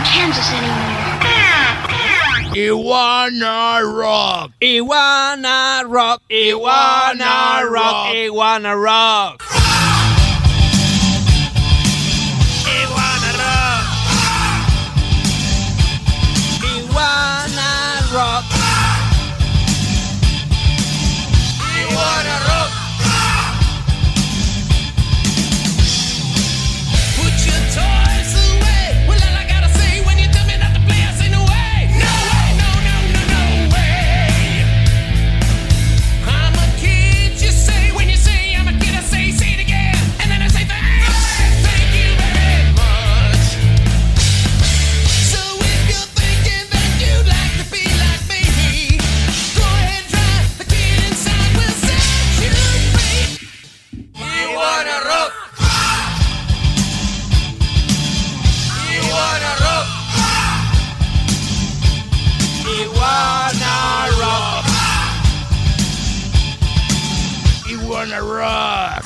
Kansas anymore. Iguana Rock. Iguana Rock. Iguana Rock. Iguana Rock. Iguana Rock. Iguana Rock. Iguana Rock. Put your toys away. Well, all I gotta say when you tell me not to play, I say no way. No way, no, no, no, no way. I'm a kid, you say. When you say I'm a kid, I say it again. And then I say thank you very much. So if you're thinking that you'd like to be like me, go ahead, try. The kid inside will set you free. Iguana Rock. Iguana Rock. Iguana Rock. Iguana Rock.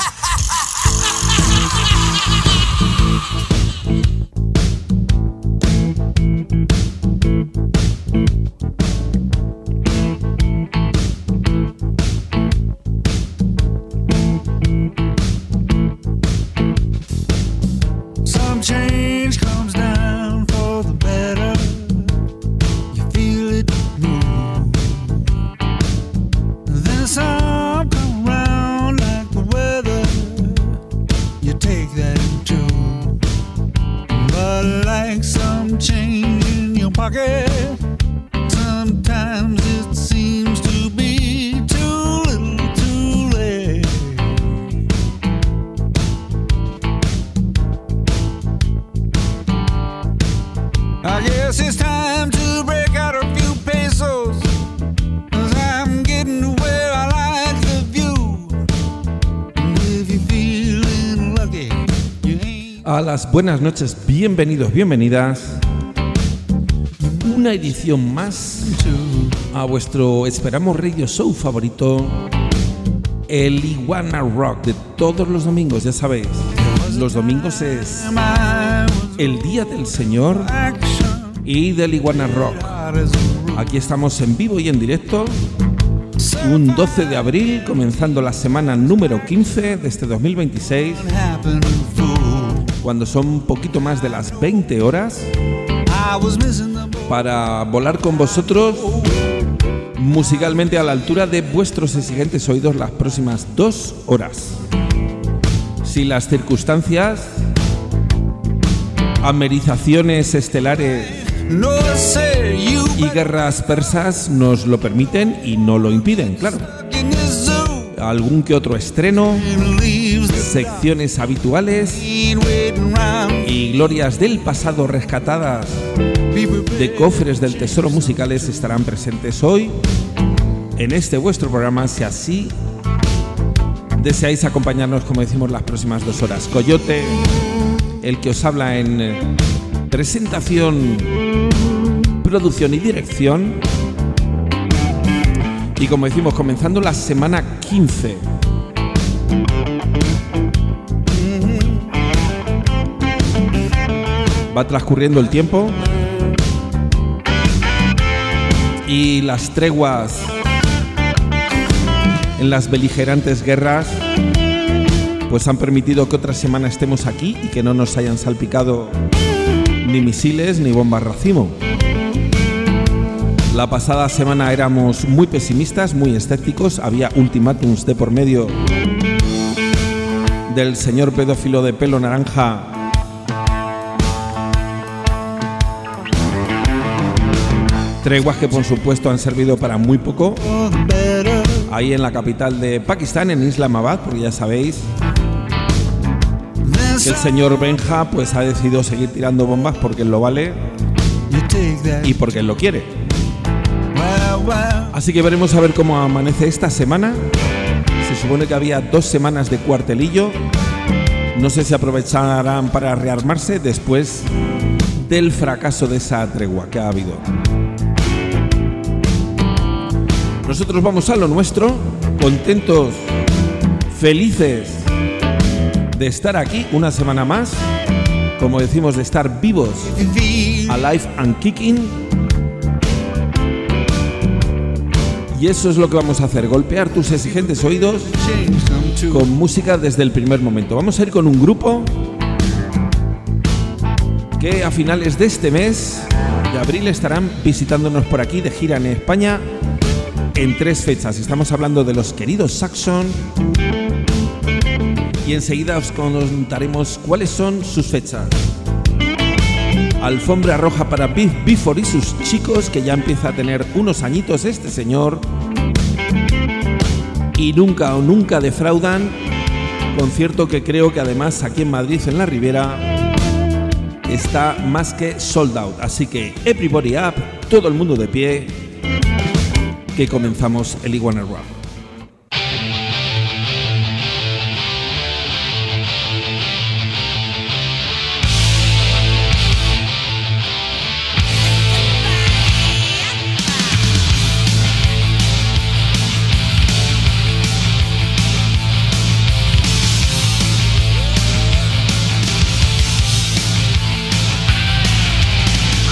Some change comes down for the better. You feel it move. Then some come round like the weather. You take that too. But like some change in your pocket, sometimes it seems to be too little too late. I guess it's time to break out a few pesos, 'cause I'm getting to where I like the view. And if you're feeling lucky, you ain't. A las buenas noches, bienvenidos, bienvenidas. Una edición más a vuestro Esperamos Radio Show favorito, el Iguana Rock de todos los domingos, ya sabéis. Los domingos es el Día del Señor y del Iguana Rock. Aquí estamos en vivo y en directo, un 12 de abril, comenzando la semana número 15 de este 2026, cuando son un poquito más de las 20 horas, para volar con vosotros musicalmente a la altura de vuestros exigentes oídos las próximas 2 horas. Si las circunstancias, amerizaciones estelares y guerras persas nos lo permiten y no lo impiden, claro. Algún que otro estreno, secciones habituales y glorias del pasado rescatadas de cofres del tesoro musicales estarán presentes hoy en este vuestro programa, si así deseáis acompañarnos, como decimos, las próximas 2 horas. Coyote, el que os habla en presentación, producción y dirección. Y como decimos, comenzando la semana 15. Va transcurriendo el tiempo y las treguas en las beligerantes guerras pues han permitido que otra semana estemos aquí y que no nos hayan salpicado ni misiles ni bombas racimo. La pasada semana éramos muy pesimistas, muy escépticos, había ultimátums de por medio del señor pedófilo de pelo naranja treguas que por supuesto han servido para muy poco ahí en la capital de Pakistán, en Islamabad, porque ya sabéis que el señor Benja pues ha decidido seguir tirando bombas porque él lo vale y porque él lo quiere. Así que veremos a ver cómo amanece esta semana. Se supone que había 2 semanas de cuartelillo. No sé si aprovecharán para rearmarse después del fracaso de esa tregua que ha habido. Nosotros vamos a lo nuestro, contentos, felices de estar aquí una semana más como decimos, de estar vivos, alive and kicking. Y eso es lo que vamos a hacer, golpear tus exigentes oídos con música desde el primer momento. Vamos a ir con un grupo que a finales de este mes de abril estarán visitándonos por aquí de gira en España en 3 fechas. Estamos hablando de los queridos Saxon y enseguida os contaremos cuáles son sus fechas. Alfombra roja para Beef Before y sus chicos, que ya empieza a tener unos añitos este señor, y nunca defraudan. Concierto que creo que además aquí en Madrid, en la Ribera, está más que sold out. Así que everybody up, todo el mundo de pie, que comenzamos el Iguana Rock.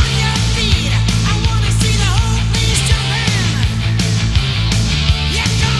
I wanna see the whole place jump in. Yeah,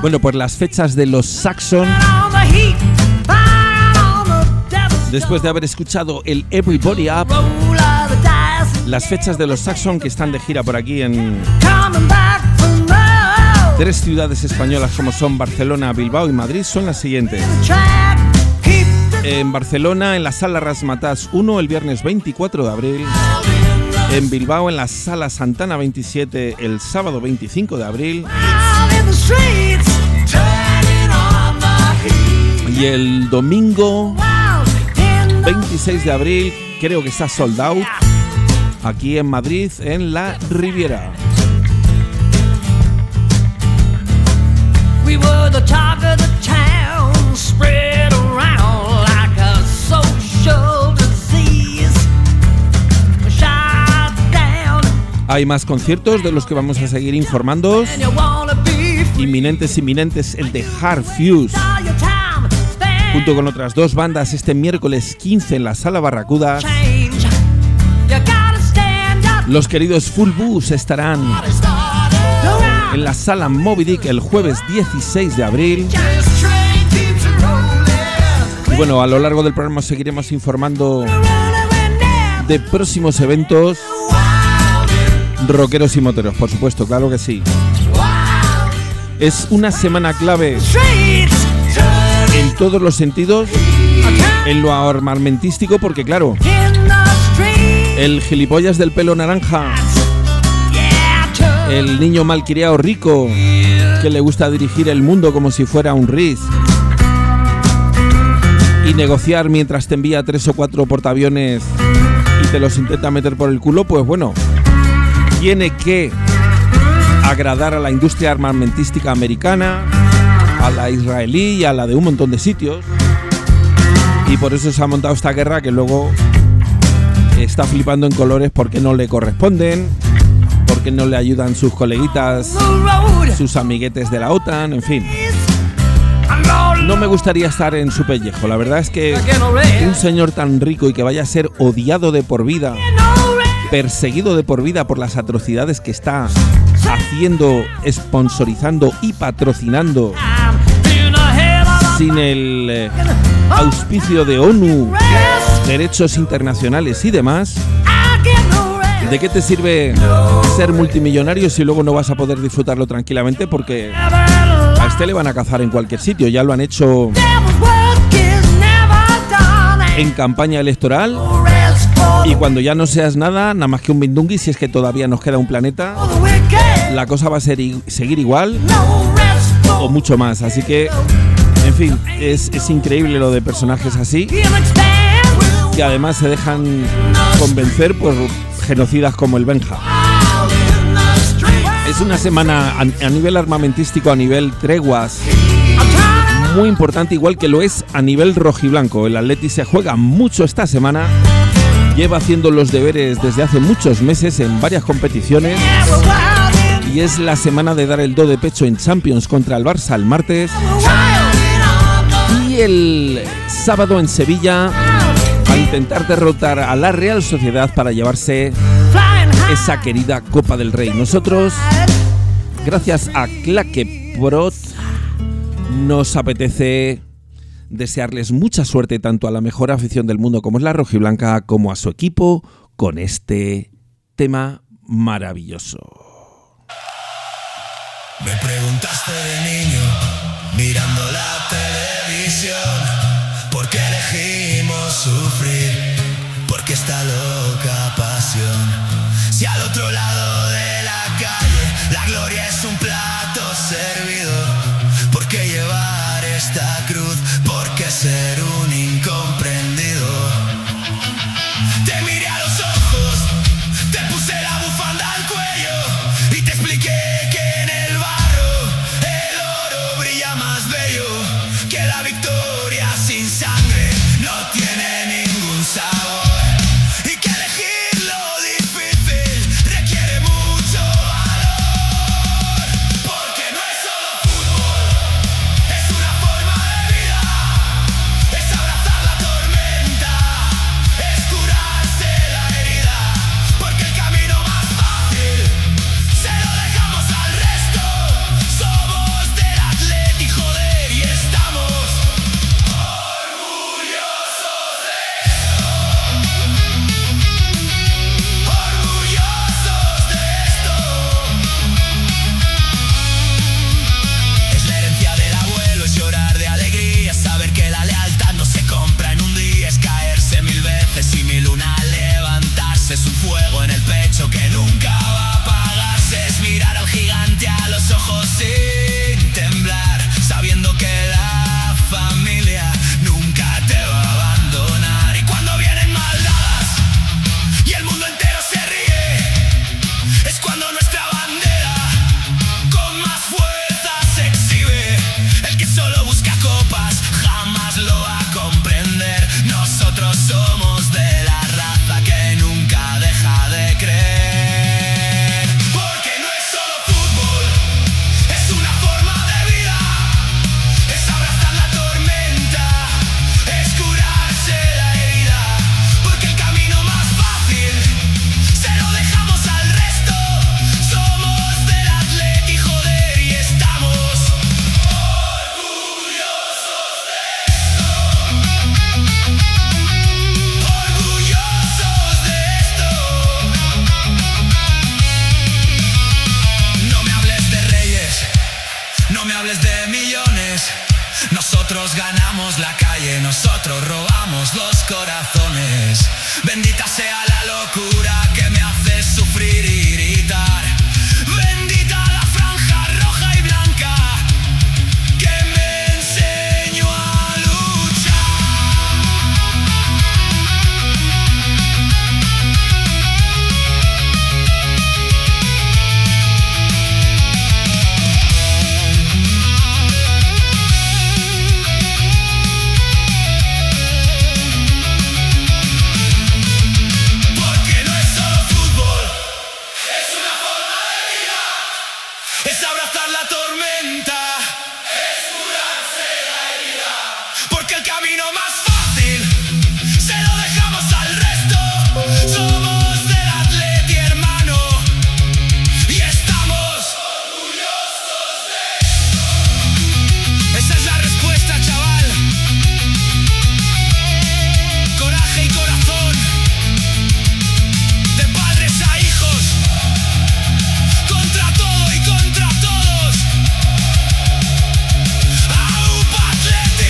Bueno, pues las fechas de los Saxon, después de haber escuchado el Everybody Up, las fechas de los Saxon que están de gira por aquí en 3 ciudades españolas como son Barcelona, Bilbao y Madrid son las siguientes. En Barcelona, en la Sala Razzmatazz 1 el viernes 24 de abril. En Bilbao, en la Sala Santana 27 el sábado 25 de abril. Y el domingo 26 de abril creo que está sold out aquí en Madrid, en la Riviera. We were the talk of the town, spread around like a social disease. Shot down. Hay más conciertos de los que vamos a seguir informándoos. And you wanna be free. Inminentes, el de Hard Fuse, All your time spent junto con otras 2 bandas este miércoles 15 en la Sala Barracuda. change. You gotta stand up. Los queridos Full Bus estarán en la Sala Moby Dick el jueves 16 de abril. Y bueno, a lo largo del programa seguiremos informando de próximos eventos rockeros y moteros, por supuesto, claro que sí. Es una semana clave en todos los sentidos, en lo armamentístico, porque claro, el gilipollas del pelo naranja, el niño malcriado rico que le gusta dirigir el mundo como si fuera un RIS y negociar mientras te envía 3 o 4 portaaviones y te los intenta meter por el culo, pues bueno, tiene que agradar a la industria armamentística americana, a la israelí y a la de un montón de sitios, y por eso se ha montado esta guerra que luego está flipando en colores porque no le corresponden, porque no le ayudan sus coleguitas, sus amiguetes de la OTAN, en fin. No me gustaría estar en su pellejo. La verdad es que un señor tan rico y que vaya a ser odiado de por vida, perseguido de por vida por las atrocidades que está haciendo, sponsorizando y patrocinando sin el auspicio de ONU, derechos internacionales y demás. ¿De qué te sirve ser multimillonario si luego no vas a poder disfrutarlo tranquilamente? Porque a este le van a cazar en cualquier sitio. Ya lo han hecho en campaña electoral, y cuando ya no seas nada más que un mindungui, si es que todavía nos queda un planeta, la cosa va a seguir igual o mucho más. Así que, en fin, es increíble lo de personajes así, que además se dejan convencer por genocidas como el Benja. Es una semana a nivel armamentístico, a nivel treguas, muy importante, igual que lo es a nivel rojiblanco. El Atleti se juega mucho esta semana, lleva haciendo los deberes desde hace muchos meses en varias competiciones, y es la semana de dar el do de pecho en Champions contra el Barça el martes, y el sábado en Sevilla a intentar derrotar a la Real Sociedad para llevarse esa querida Copa del Rey. Nosotros, gracias a Claqueprot, nos apetece desearles mucha suerte tanto a la mejor afición del mundo como es la rojiblanca, como a su equipo, con este tema maravilloso. Me preguntaste de niño, mirando la televisión, ¿por qué elegimos sufrir? ¿Por qué esta loca pasión? Si al otro lado de la calle la gloria es un plato servido, ¿por qué llevar esta cruz? ¿Por qué ser un incomprendido? Te miré a los ojos, te puse la bufanda al cuello y te expliqué que en el barro el oro brilla más bello, que la victoria sin sangre no tiene ningún sabor. Es una forma de vida, es abrazar sea la locura que me hace sufrir y gritar. Bendita la franja roja y blanca que me enseñó a es abrazar la tormenta, es curarse la herida, porque el camino más fácil se lo dejamos al resto. Somos del Atleti, hermano, y estamos orgullosos de esto. Esa es la respuesta, chaval. Coraje y corazón, de padres a hijos, contra todo y contra todos. ¡Aupa Atleti!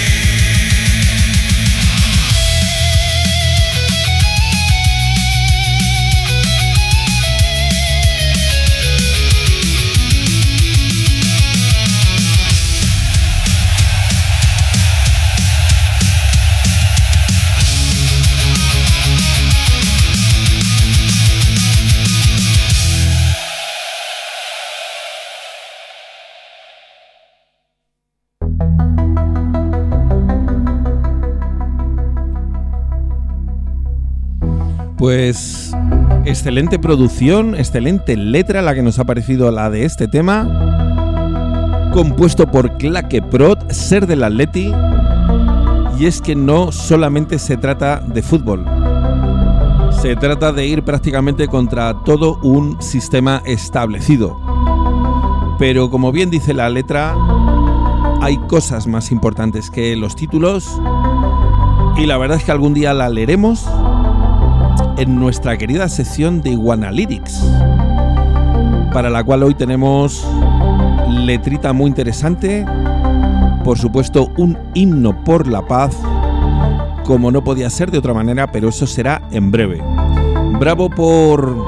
Pues excelente producción, excelente letra la que nos ha parecido la de este tema, compuesto por Claque Prot, Ser del Atleti. Y es que no solamente se trata de fútbol, se trata de ir prácticamente contra todo un sistema establecido. Pero como bien dice la letra, hay cosas más importantes que los títulos, y la verdad es que algún día la leeremos en nuestra querida sección de Iguana Lyrics, para la cual hoy tenemos letrita muy interesante, por supuesto un himno por la paz, como no podía ser de otra manera, pero eso será en breve. Bravo por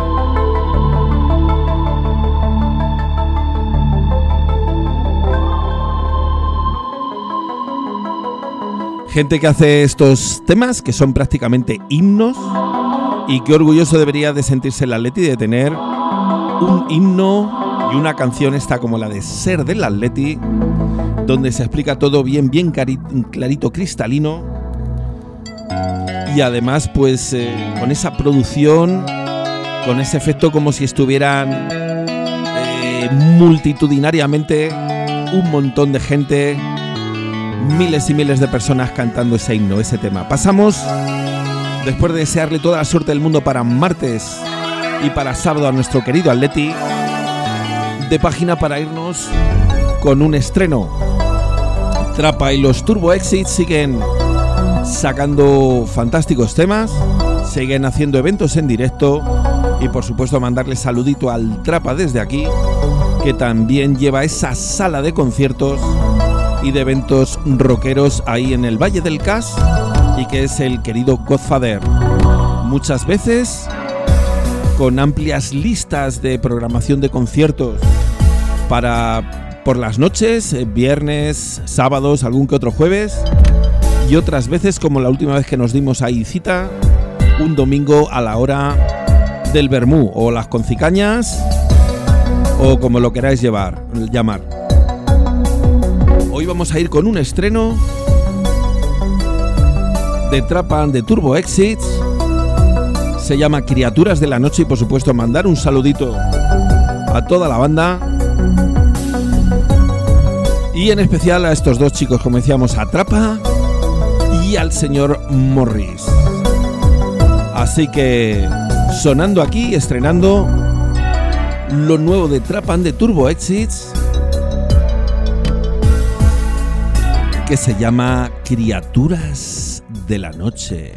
gente que hace estos temas que son prácticamente himnos. Y qué orgulloso debería de sentirse el Atleti de tener un himno y una canción esta como la de Ser del Atleti, donde se explica todo bien clarito, cristalino. Y además pues con esa producción, con ese efecto como si estuvieran multitudinariamente un montón de gente, miles y miles de personas cantando ese himno, ese tema. Pasamos, después de desearle toda la suerte del mundo para martes y para sábado a nuestro querido Atleti, de página para irnos con un estreno. Trapa y los Turbo Exits siguen sacando fantásticos temas, siguen haciendo eventos en directo y por supuesto mandarle saludito al Trapa desde aquí, que también lleva esa sala de conciertos y de eventos rockeros ahí en el Valle del Cas, y que es el querido Godfather, muchas veces con amplias listas de programación de conciertos para por las noches, viernes, sábados, algún que otro jueves, y otras veces, como la última vez que nos dimos ahí cita, un domingo a la hora del vermú o las concicañas o como lo queráis llamar. Hoy vamos a ir con un estreno de Trapa de Turbo Exits, se llama Criaturas de la Noche, y por supuesto mandar un saludito a toda la banda y en especial a estos dos chicos, como decíamos, a Trapa y al señor Morris. Así que sonando aquí, estrenando lo nuevo de Trapa de Turbo Exits, que se llama Criaturas de la Noche.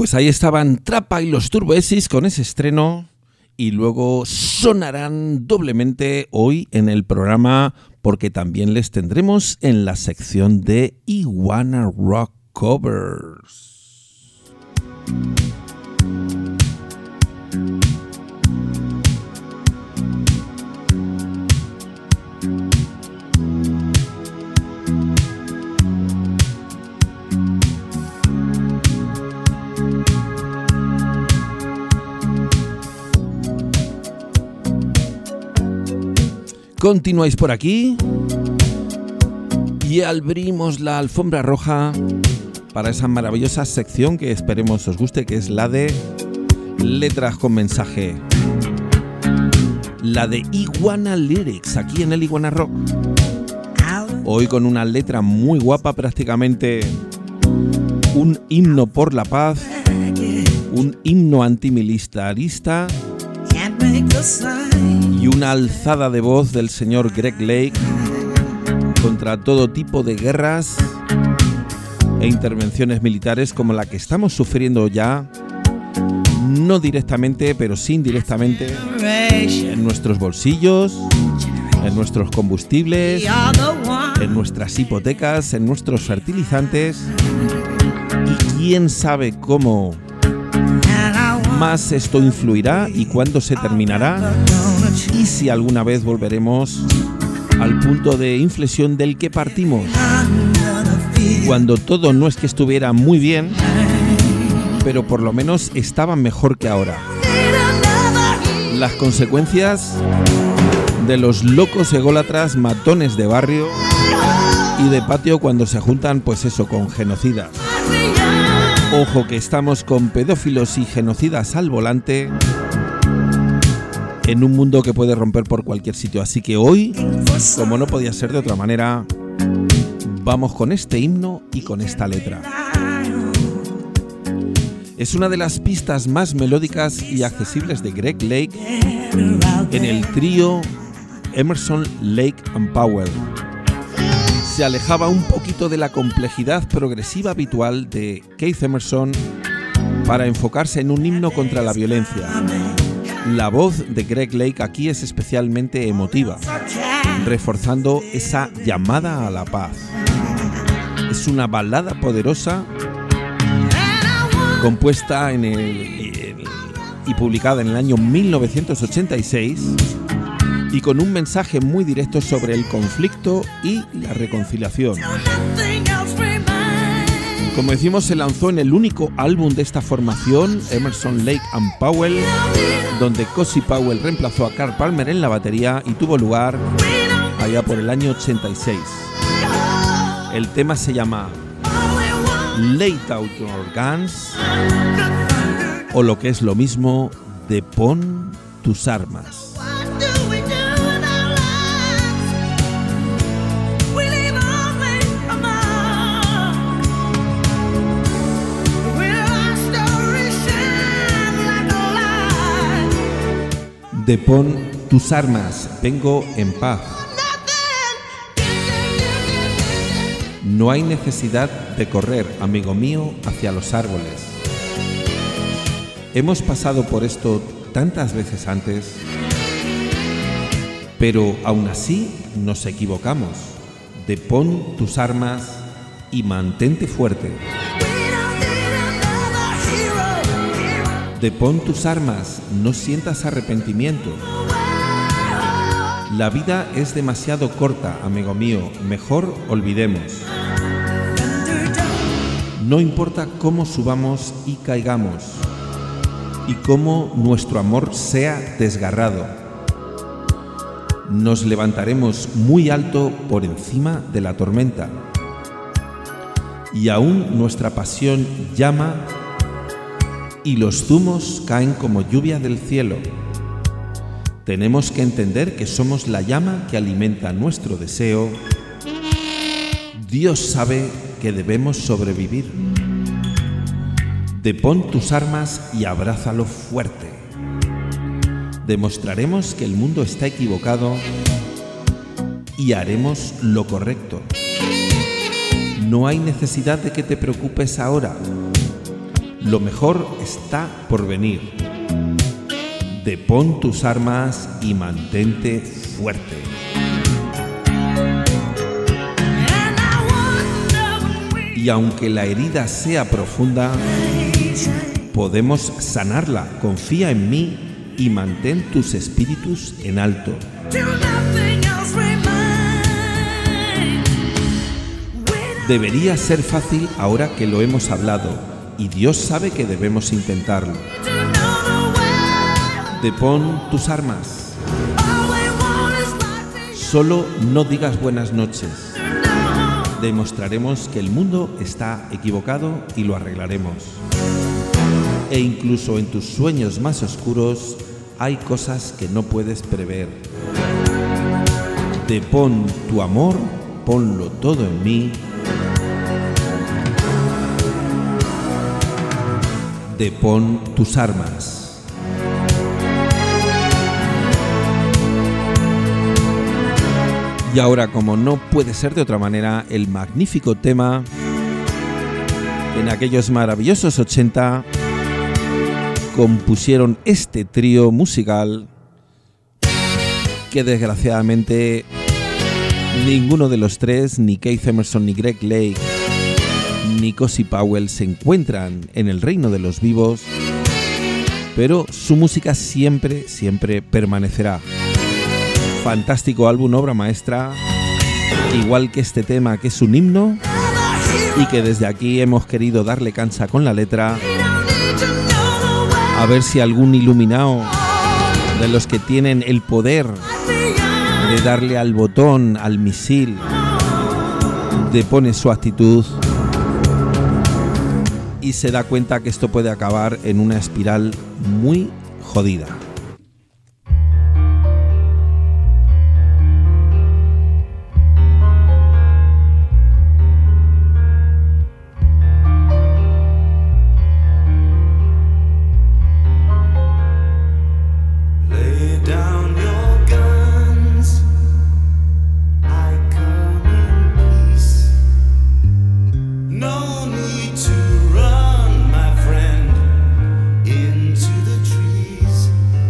Pues ahí estaban Trapa y los Turboesis con ese estreno y luego sonarán doblemente hoy en el programa porque también les tendremos en la sección de Iguana Rock Covers. Continuáis por aquí y abrimos la alfombra roja para esa maravillosa sección que esperemos os guste, que es la de letras con mensaje, la de Iguana Lyrics, aquí en el Iguana Rock. Hoy con una letra muy guapa, prácticamente un himno por la paz, un himno antimilitarista y una alzada de voz del señor Greg Lake contra todo tipo de guerras e intervenciones militares como la que estamos sufriendo ya, no directamente, pero sí indirectamente, en nuestros bolsillos, en nuestros combustibles, en nuestras hipotecas, en nuestros fertilizantes, y quién sabe cómo más esto influirá y cuándo se terminará y si alguna vez volveremos al punto de inflexión del que partimos, cuando todo no es que estuviera muy bien, pero por lo menos estaba mejor que ahora. Las consecuencias de los locos ególatras matones de barrio y de patio cuando se juntan, pues eso, con genocidas. Ojo que estamos con pedófilos y genocidas al volante en un mundo que puede romper por cualquier sitio. Así que hoy, como no podía ser de otra manera, vamos con este himno y con esta letra. Es una de las pistas más melódicas y accesibles de Greg Lake en el trío Emerson, Lake and Powell. Se alejaba un poquito de la complejidad progresiva habitual de Keith Emerson para enfocarse en un himno contra la violencia. La voz de Greg Lake aquí es especialmente emotiva, reforzando esa llamada a la paz. Es una balada poderosa compuesta y publicada en el año 1986 y con un mensaje muy directo sobre el conflicto y la reconciliación. Como decimos, se lanzó en el único álbum de esta formación, Emerson, Lake and Powell, donde Cozy Powell reemplazó a Carl Palmer en la batería y tuvo lugar allá por el año 86. El tema se llama Lay Out Your Guns, o lo que es lo mismo, Depón tus armas. Depón tus armas, vengo en paz. No hay necesidad de correr, amigo mío, hacia los árboles. Hemos pasado por esto tantas veces antes, pero aún así nos equivocamos. Depón tus armas y mantente fuerte. Depón tus armas, no sientas arrepentimiento. La vida es demasiado corta, amigo mío, mejor olvidemos. No importa cómo subamos y caigamos, y cómo nuestro amor sea desgarrado. Nos levantaremos muy alto por encima de la tormenta, y aún nuestra pasión llama y los zumos caen como lluvia del cielo. Tenemos que entender que somos la llama que alimenta nuestro deseo. Dios sabe que debemos sobrevivir. Depón tus armas y abrázalo fuerte. Demostraremos que el mundo está equivocado y haremos lo correcto. No hay necesidad de que te preocupes ahora. lo mejor está por venir. Depón tus armas y mantente fuerte. Y aunque la herida sea profunda, podemos sanarla. Confía en mí y mantén tus espíritus en alto. Debería ser fácil ahora que lo hemos hablado, y Dios sabe que debemos intentarlo. Depón tus armas. Solo no digas buenas noches. Demostraremos que el mundo está equivocado y lo arreglaremos. E incluso en tus sueños más oscuros hay cosas que no puedes prever. Depón tu amor, ponlo todo en mí. Depón tus armas. Y ahora, como no puede ser de otra manera, el magnífico tema en aquellos maravillosos 80 compusieron este trío musical que desgraciadamente ninguno de los tres, ni Keith Emerson, ni Greg Lake, ni Cozy Powell, se encuentran en el reino de los vivos, pero su música siempre, siempre permanecerá. Fantástico álbum, obra maestra, igual que este tema, que es un himno y que desde aquí hemos querido darle cancha con la letra, a ver si algún iluminado de los que tienen el poder de darle al botón, al misil, depone su actitud y se da cuenta que esto puede acabar en una espiral muy jodida. Into the trees.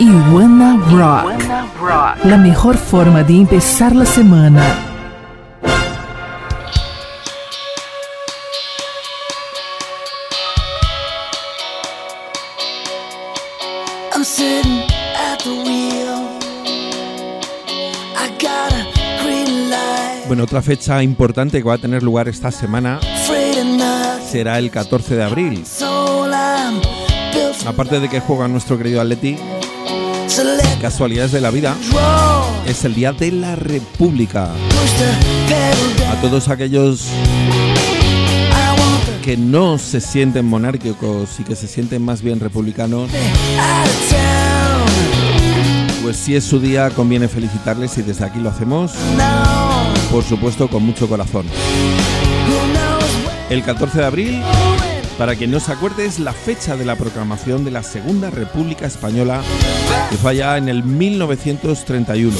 Iguana Rock. La mejor forma de empezar la semana. I'm sitting at the wheel. I got a green light. Bueno, otra fecha importante que va a tener lugar esta semana será el 14 de abril. Aparte de que juega nuestro querido Atleti, casualidades de la vida, es el Día de la República. A todos aquellos que no se sienten monárquicos y que se sienten más bien republicanos, pues si es su día conviene felicitarles y desde aquí lo hacemos, por supuesto, con mucho corazón. El 14 de abril, para quien no se acuerde, es la fecha de la proclamación de la Segunda República Española, que fue allá en el 1931.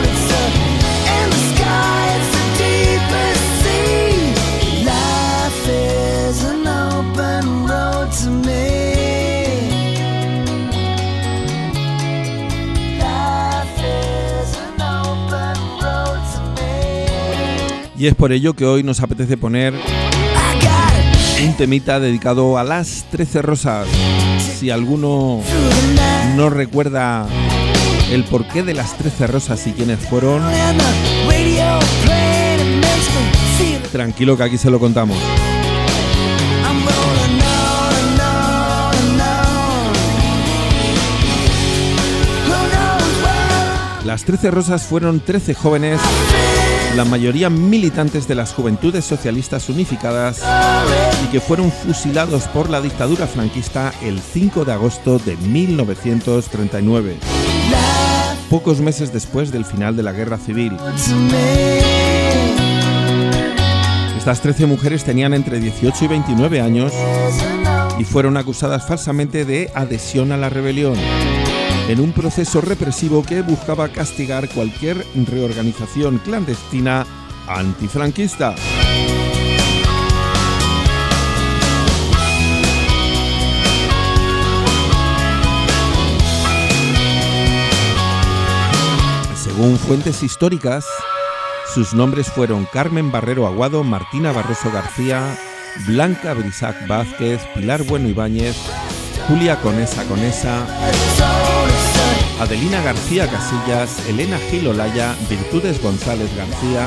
Y es por ello que hoy nos apetece poner un temita dedicado a las 13 rosas. Si alguno no recuerda el porqué de las 13 rosas y quiénes fueron, tranquilo que aquí se lo contamos. Las 13 rosas fueron 13 jóvenes, la mayoría militantes de las Juventudes Socialistas Unificadas, y que fueron fusilados por la dictadura franquista el 5 de agosto de 1939, pocos meses después del final de la Guerra Civil. Estas 13 mujeres tenían entre 18 y 29 años y fueron acusadas falsamente de adhesión a la rebelión, en un proceso represivo que buscaba castigar cualquier reorganización clandestina antifranquista. Según fuentes históricas, sus nombres fueron Carmen Barrero Aguado, Martina Barroso García, Blanca Brisac Vázquez, Pilar Bueno Ibáñez, Julia Conesa Conesa, Adelina García Casillas, Elena Gil Olaya, Virtudes González García,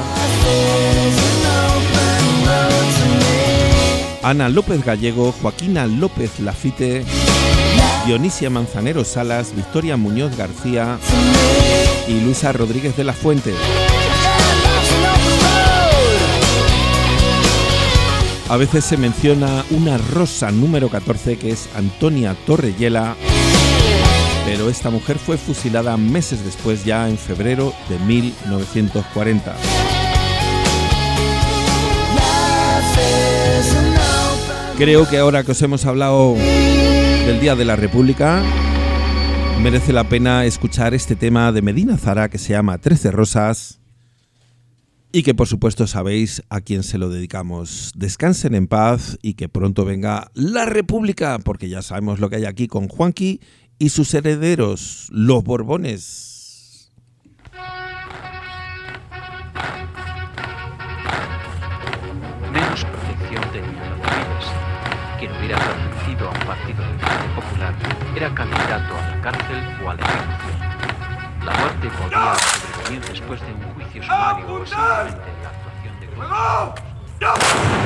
Ana López Gallego, Joaquina López Lafite, Dionisia Manzanero Salas, Victoria Muñoz García y Luisa Rodríguez de la Fuente. A veces se menciona una rosa número 14 que es Antonia Torrellela, pero esta mujer fue fusilada meses después, ya en febrero de 1940. Creo que ahora que os hemos hablado del Día de la República, merece la pena escuchar este tema de Medina Zara que se llama 13 rosas y que por supuesto sabéis a quién se lo dedicamos. Descansen en paz y que pronto venga la República, porque ya sabemos lo que hay aquí con Juanqui y sus herederos, los Borbones. Menos protección tenían los civiles. Quien hubiera pertenecido a un partido del Frente Popular era candidato a la cárcel o a la ejecución. La muerte podía sobrevenir después de un juicio sumario o simplemente la actuación de grupos.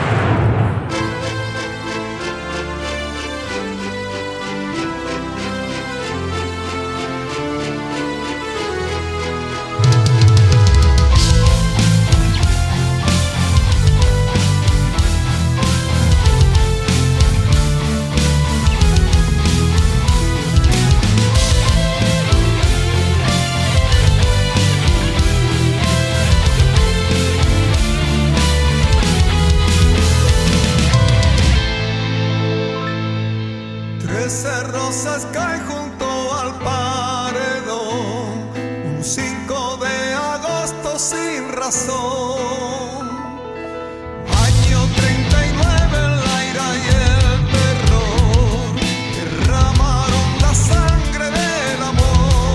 Rosas caen junto al paredón, un 5 de agosto sin razón. Año 39, el aire y el terror derramaron la sangre del amor.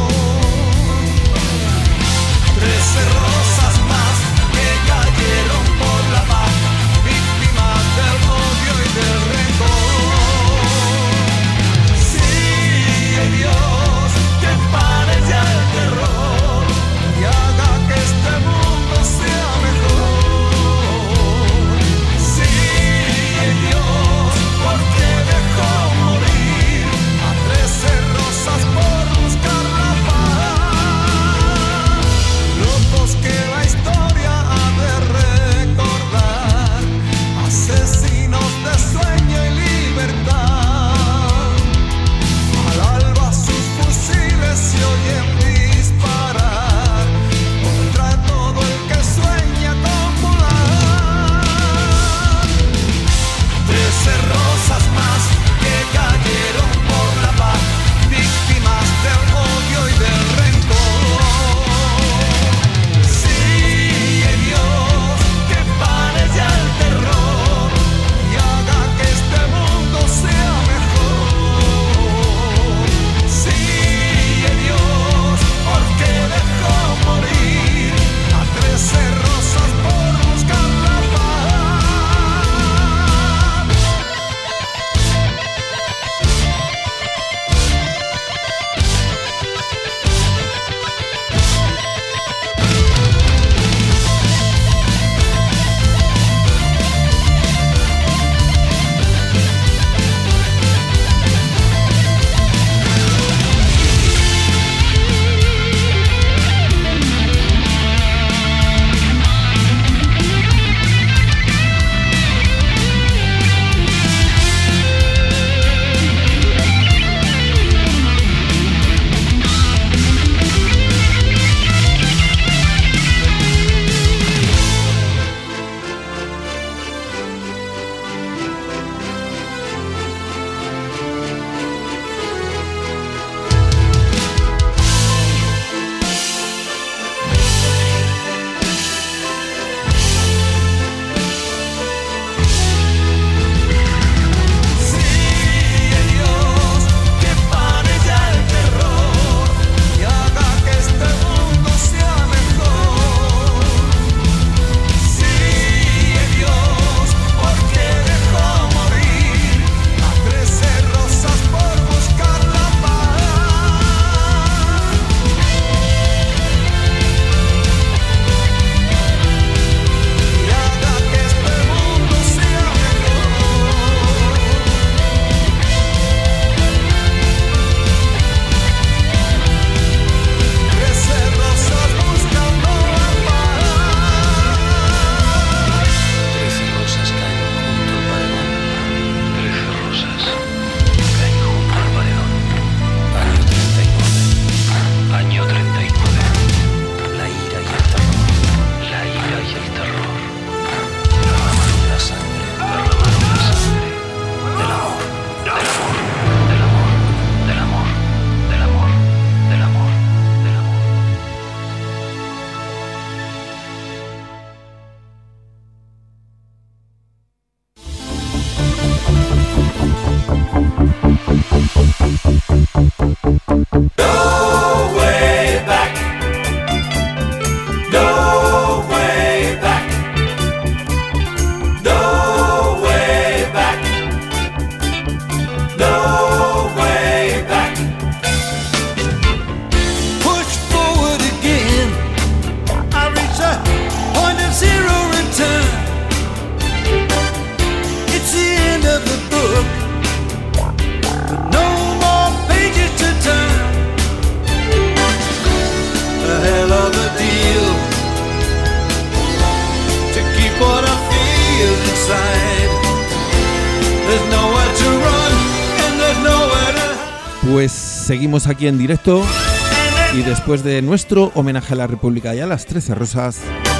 Seguimos aquí en directo y después de nuestro homenaje a la República y a las 13 Rosas,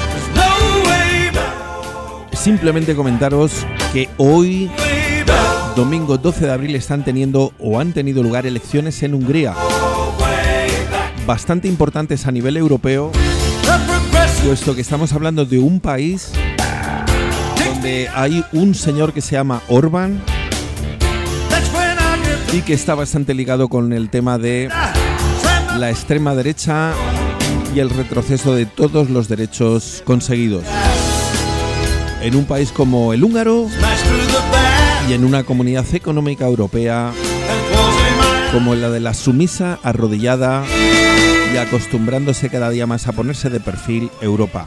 simplemente comentaros que hoy, domingo 12 de abril, están teniendo o han tenido lugar elecciones en Hungría, bastante importantes a nivel europeo, puesto que estamos hablando de un país donde hay un señor que se llama Orbán y que está bastante ligado con el tema de la extrema derecha y el retroceso de todos los derechos conseguidos. En un país como el húngaro y en una comunidad económica europea como la de la sumisa, arrodillada y acostumbrándose cada día más a ponerse de perfil Europa.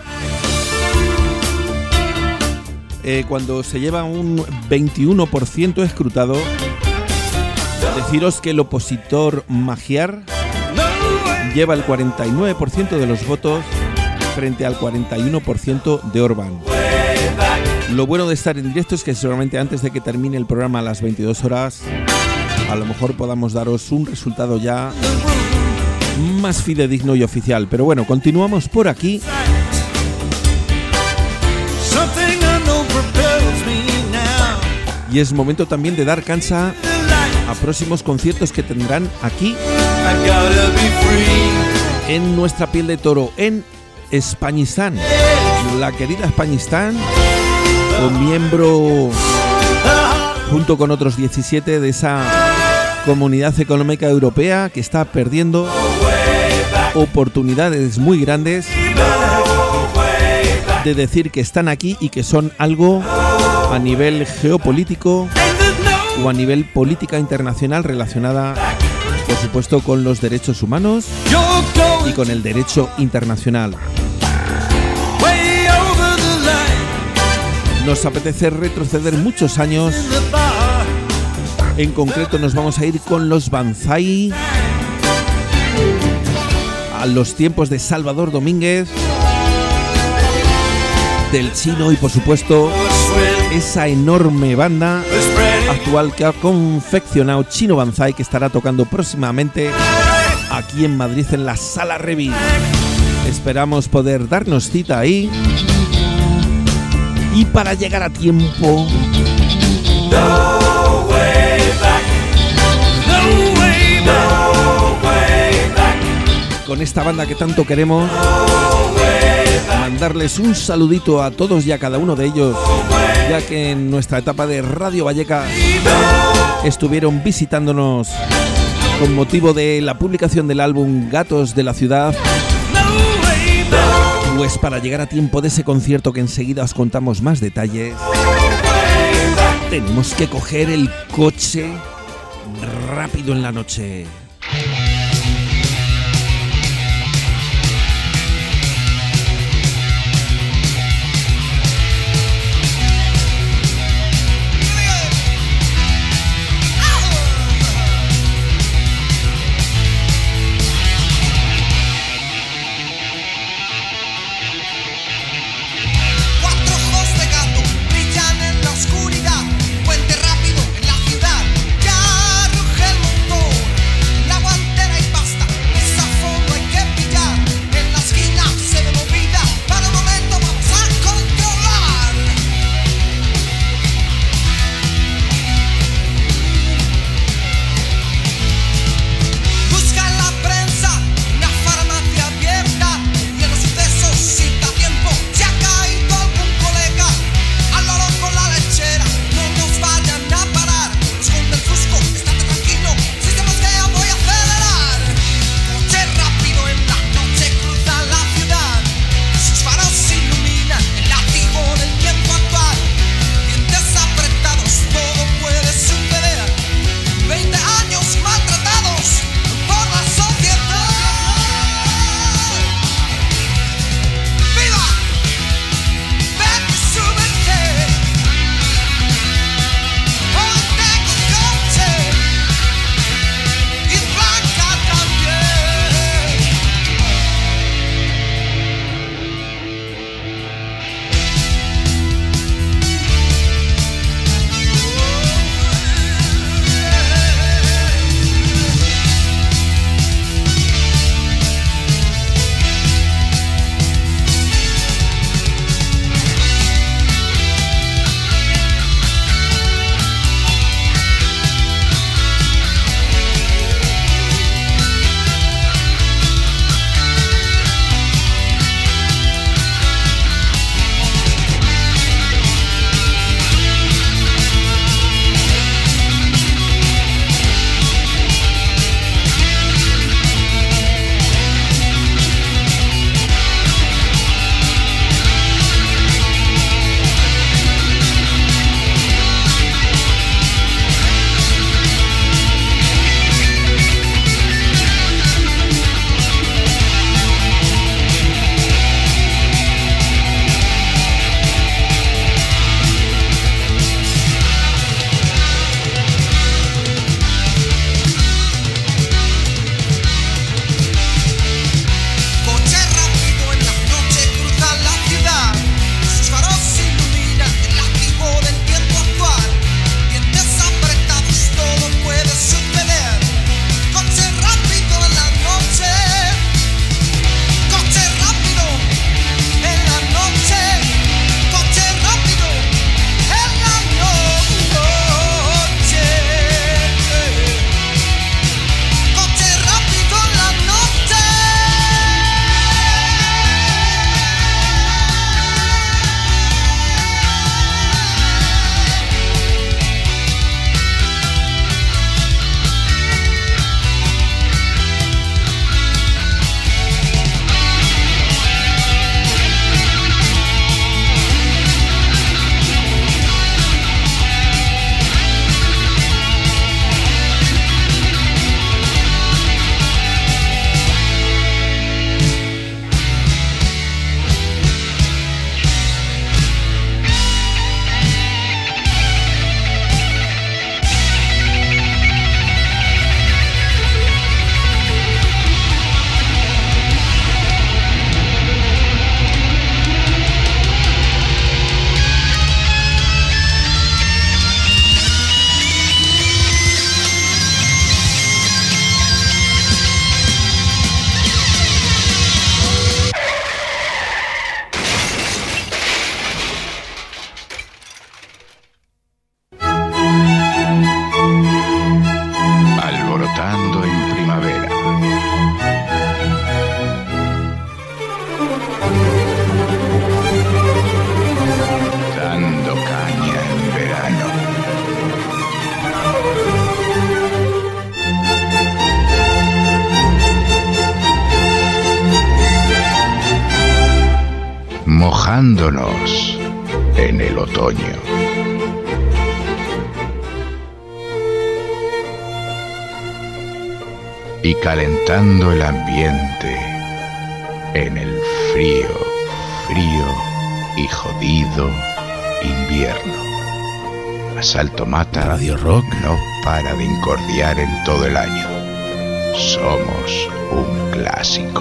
Cuando se lleva un 21% escrutado, deciros que el opositor Magyar lleva el 49% de los votos frente al 41% de Orbán. Lo bueno de estar en directo es que seguramente antes de que termine el programa a las 22 horas, a lo mejor podamos daros un resultado ya más fidedigno y oficial. Pero bueno, continuamos por aquí. Y es momento también de dar cancha a próximos conciertos que tendrán aquí en nuestra piel de toro, en Españistán, la querida Españistán, con miembro junto con otros 17 de esa comunidad económica europea que está perdiendo oportunidades muy grandes de decir que están aquí y que son algo a nivel geopolítico o a nivel política internacional relacionada, por supuesto, con los derechos humanos y con el derecho internacional. Nos apetece retroceder muchos años. En concreto nos vamos a ir con los Banzai a los tiempos de Salvador Domínguez, del Chino y por supuesto esa enorme banda actual que ha confeccionado Chino Banzai, que estará tocando próximamente aquí en Madrid en la Sala Revi. Esperamos poder darnos cita ahí. Y para llegar a tiempo, con esta banda que tanto queremos, mandarles un saludito a todos y a cada uno de ellos, ya que en nuestra etapa de Radio Valleca estuvieron visitándonos con motivo de la publicación del álbum Gatos de la Ciudad. Pues para llegar a tiempo de ese concierto, que enseguida os contamos más detalles, tenemos que coger el coche rápido en la noche. Puente rápido en la ciudad, ya ruge el motor, la guante mojándonos en el otoño. Y calentando el ambiente en el frío, frío y jodido invierno. Asalto Mata Radio Rock no para de incordiar en todo el año. Somos un clásico.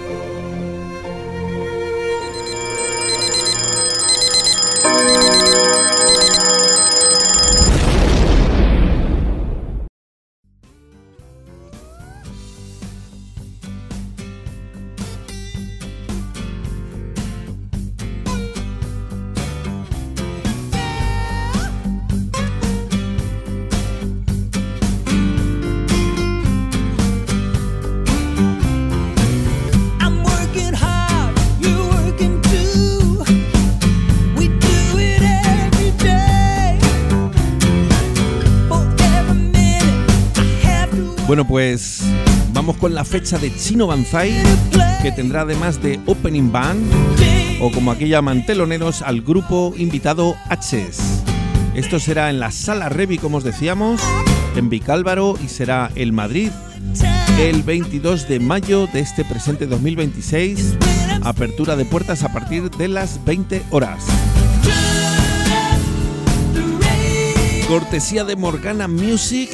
Bueno, pues vamos con la fecha de Chino Banzai, que tendrá además de Opening Band, o como aquí llaman teloneros, al grupo invitado H's. Esto será en la Sala Revi, como os decíamos, en Vicálvaro, y será el Madrid el 22 de mayo de este presente 2026. Apertura de puertas a partir de las 20 horas. Cortesía de Morgana Music.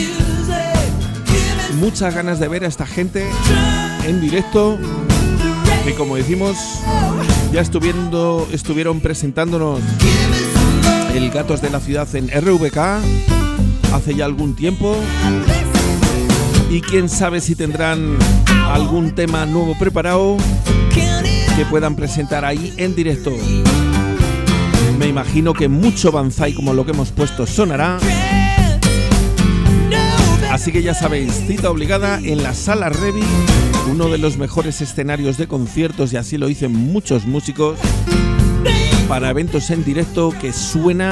Muchas ganas de ver a esta gente en directo, que como decimos ya estuvieron presentándonos el Gatos de la Ciudad en RVK hace ya algún tiempo, y quién sabe si tendrán algún tema nuevo preparado que puedan presentar ahí en directo. Me imagino que mucho Banzai como lo que hemos puesto sonará. Así que ya sabéis, cita obligada en la Sala Revi, uno de los mejores escenarios de conciertos, y así lo dicen muchos músicos, para eventos en directo, que suena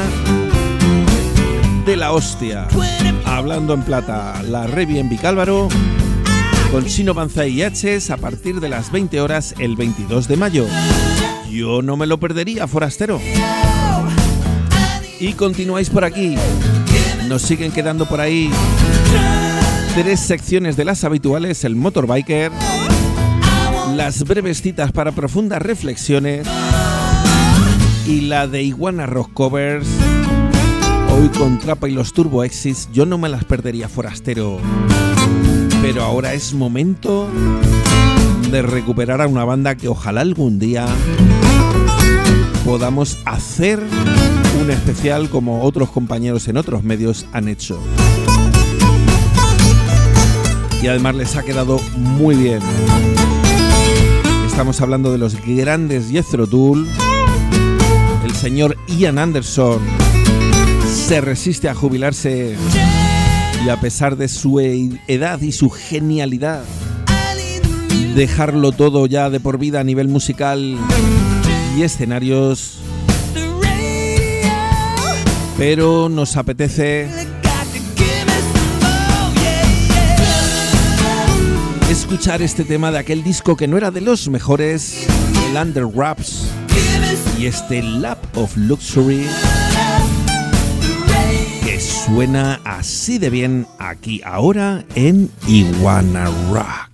de la hostia. Hablando en plata, la Revi en Vicálvaro, con Chino Banzai y H's a partir de las 20 horas el 22 de mayo. Yo no me lo perdería, forastero. Y continuáis por aquí. Nos siguen quedando por ahí 3 secciones de las habituales: el Motorbiker, las breves citas para profundas reflexiones y la de Iguana Rock Covers. Hoy con Trapa y los Turbo Exits. Yo no me las perdería, forastero. Pero ahora es momento de recuperar a una banda que ojalá algún día podamos hacer un especial como otros compañeros en otros medios han hecho. Y además les ha quedado muy bien. Estamos hablando de los grandes Jethro Tull. El señor Ian Anderson se resiste a jubilarse, y a pesar de su edad y su genialidad, dejarlo todo ya de por vida a nivel musical y escenarios. Pero nos apetece escuchar este tema de aquel disco que no era de los mejores, el Under Wraps, y este Lap of Luxury, que suena así de bien aquí ahora en Iguana Rock.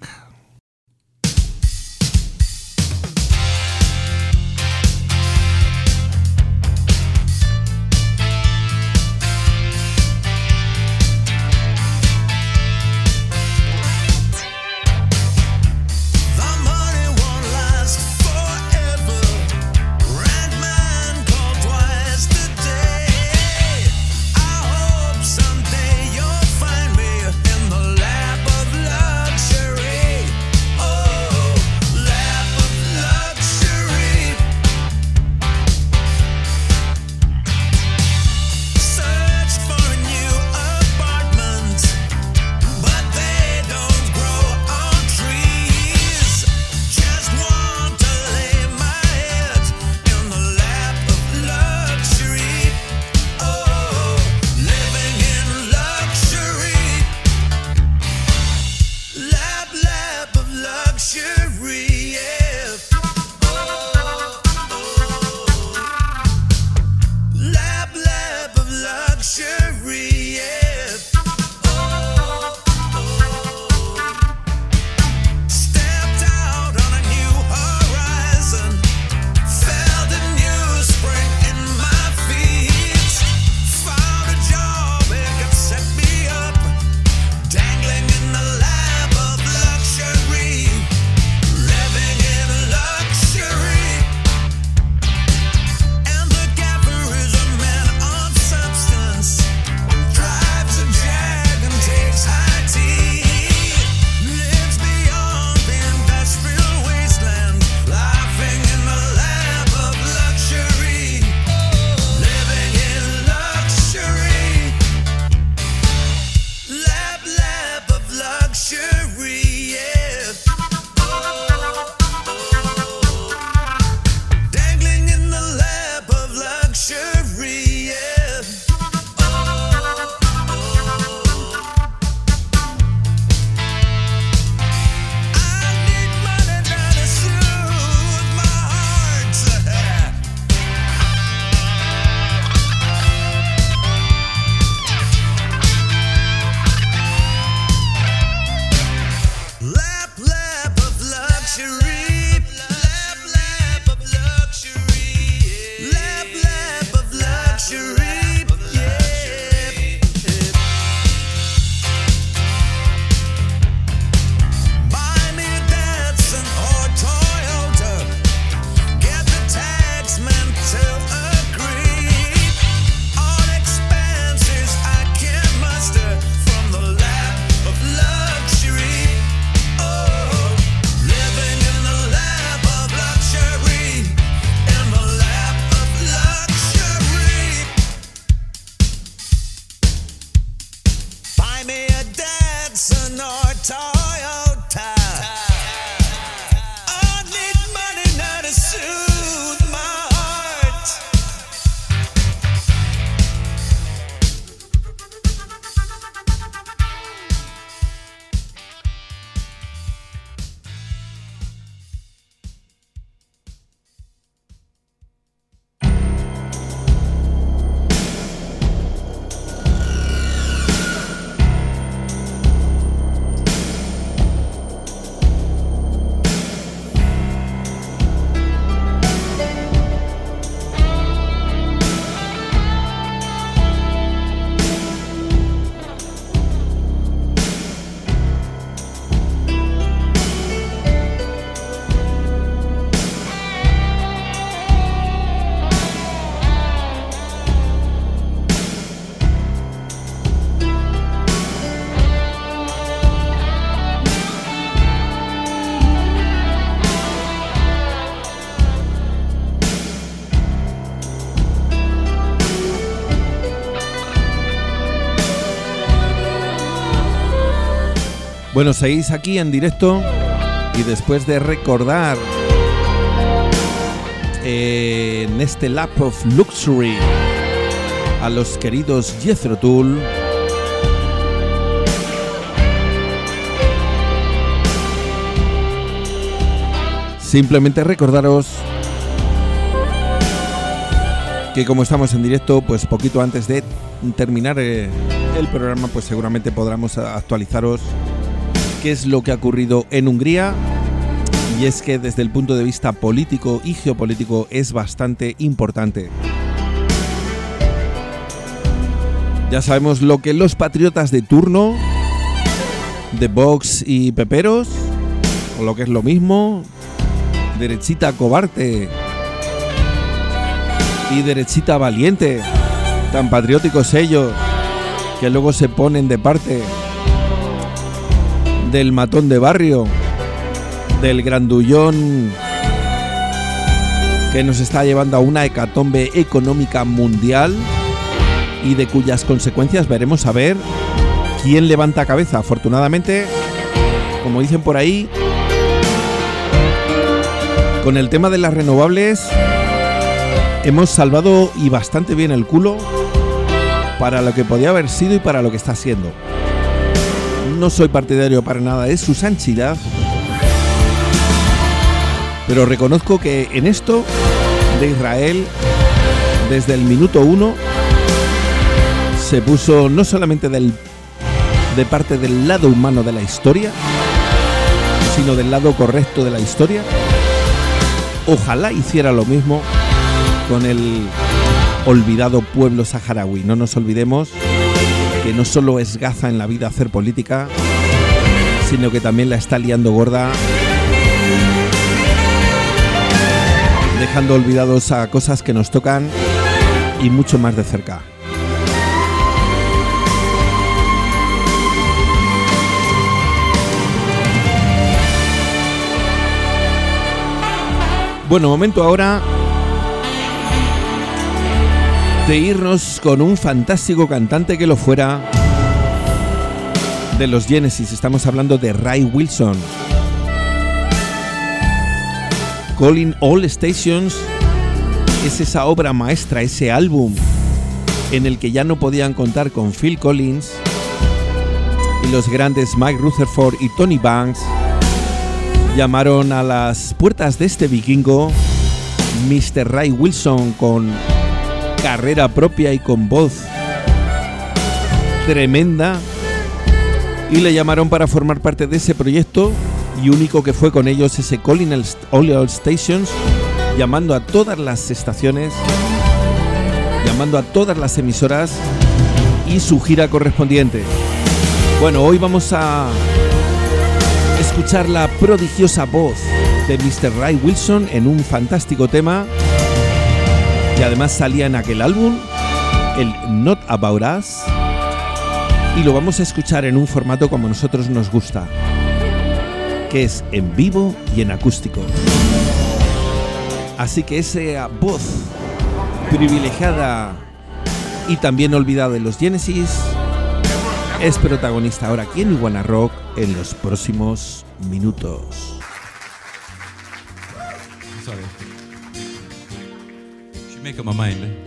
Someday you'll find me in the lap of luxury. Bueno, seguís aquí en directo y después de recordar en este Lap of Luxury a los queridos Jethro Tull, simplemente recordaros que como estamos en directo, pues poquito antes de terminar el programa, pues seguramente podremos actualizaros qué es lo que ha ocurrido en Hungría. Y es que desde el punto de vista político y geopolítico es bastante importante. Ya sabemos lo que los patriotas de turno, de Vox y Peperos, o lo que es lo mismo, derechita cobarde y derechita valiente, tan patrióticos ellos, que luego se ponen de parte del matón de barrio, del grandullón que nos está llevando a una hecatombe económica mundial y de cuyas consecuencias veremos a ver quién levanta cabeza. Afortunadamente, como dicen por ahí, con el tema de las renovables hemos salvado y bastante bien el culo para lo que podía haber sido y para lo que está siendo. No soy partidario para nada de su sanchidad, pero reconozco que en esto de Israel, desde el minuto 1, se puso no solamente de parte del lado humano de la historia, sino del lado correcto de la historia. Ojalá hiciera lo mismo con el olvidado pueblo saharaui. No nos olvidemos que no solo es gaza en la vida hacer política, sino que también la está liando gorda, dejando olvidados a cosas que nos tocan y mucho más de cerca. Bueno, momento ahora de irnos con un fantástico cantante que lo fuera de los Genesis. Estamos hablando de Ray Wilson. Calling All Stations es esa obra maestra, ese álbum en el que ya no podían contar con Phil Collins y los grandes Mike Rutherford y Tony Banks llamaron a las puertas de este vikingo, Mr. Ray Wilson, con carrera propia y con voz tremenda, y le llamaron para formar parte de ese proyecto, y único que fue con ellos ese Calling All Stations, llamando a todas las estaciones, llamando a todas las emisoras y su gira correspondiente. Bueno, hoy vamos a escuchar la prodigiosa voz de Mr. Ray Wilson en un fantástico tema que además salía en aquel álbum, el Not About Us, y lo vamos a escuchar en un formato como a nosotros nos gusta, que es en vivo y en acústico. Así que esa voz privilegiada y también olvidada de los Genesis es protagonista ahora aquí en Iguana Rock en los próximos minutos. Sorry. Should make up my mind, eh?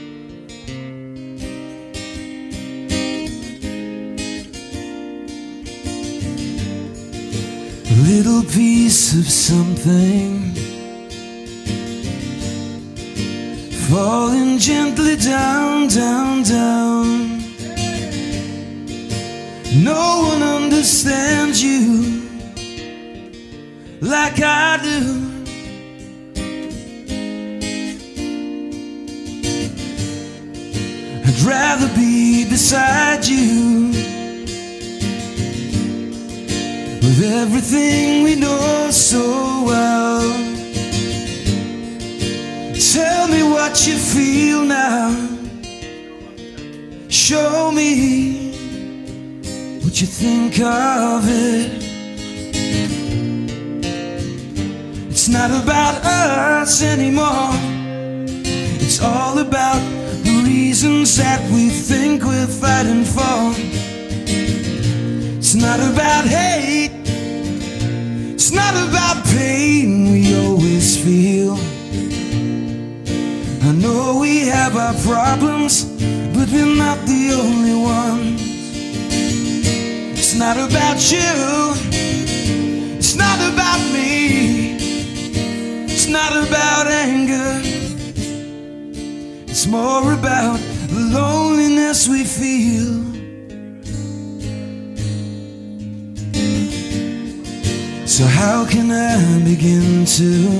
A little piece of something falling gently down, down, down. No one understands you like I do. I'd rather be beside you with everything we know so well. Tell me what you feel now. Show me what you think of it. It's not about us anymore. It's all about the reasons that we think we're fighting for. It's not about hate, it's not about pain we always feel. I know we have our problems, but we're not the only ones. It's not about you, it's not about me, it's not about anger. It's more about the loneliness we feel. So how can I begin to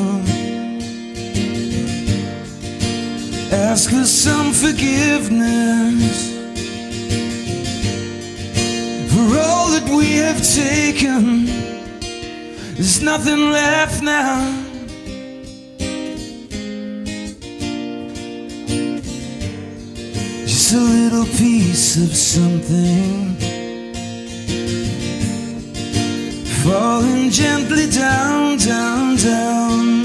ask for some forgiveness for all that we have taken? There's nothing left now. Just a little piece of something falling gently down, down, down.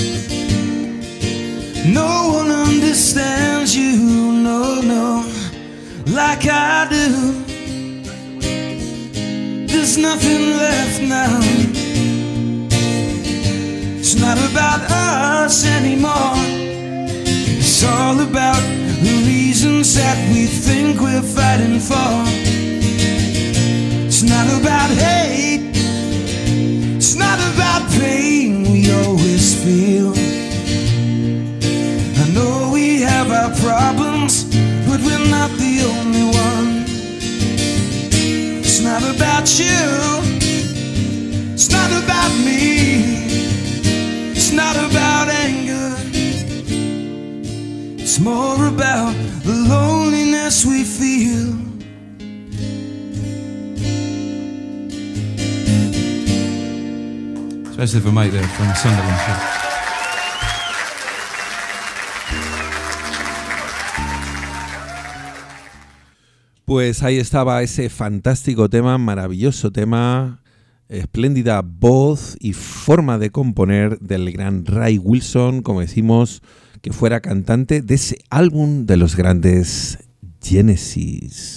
No one understands you, no, no, like I do. There's nothing left now. It's not about us anymore. It's all about the reasons that we think we're fighting for. It's not about hate, it's not about pain we always feel. I know we have our problems, but we're not the only one. It's not about you, it's not about me, it's not about anger. It's more about the loneliness we feel. Especially for Mike there from Sunderland. Pues ahí estaba ese fantástico tema, maravilloso tema, espléndida voz y forma de componer del gran Ray Wilson, como decimos, que fuera cantante de ese álbum de los grandes Genesis.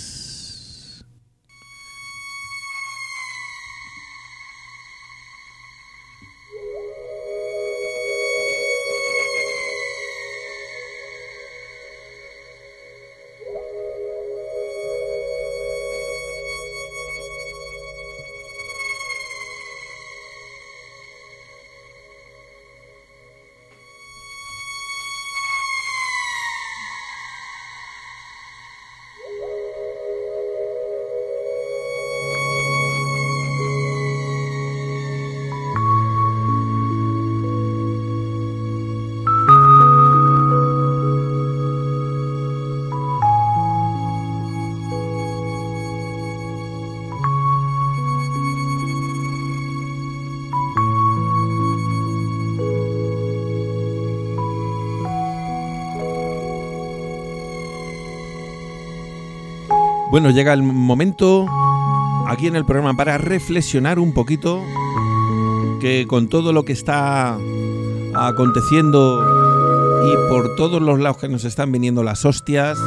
Bueno, llega el momento aquí en el programa para reflexionar un poquito, que con todo lo que está aconteciendo y por todos los lados que nos están viniendo las hostias,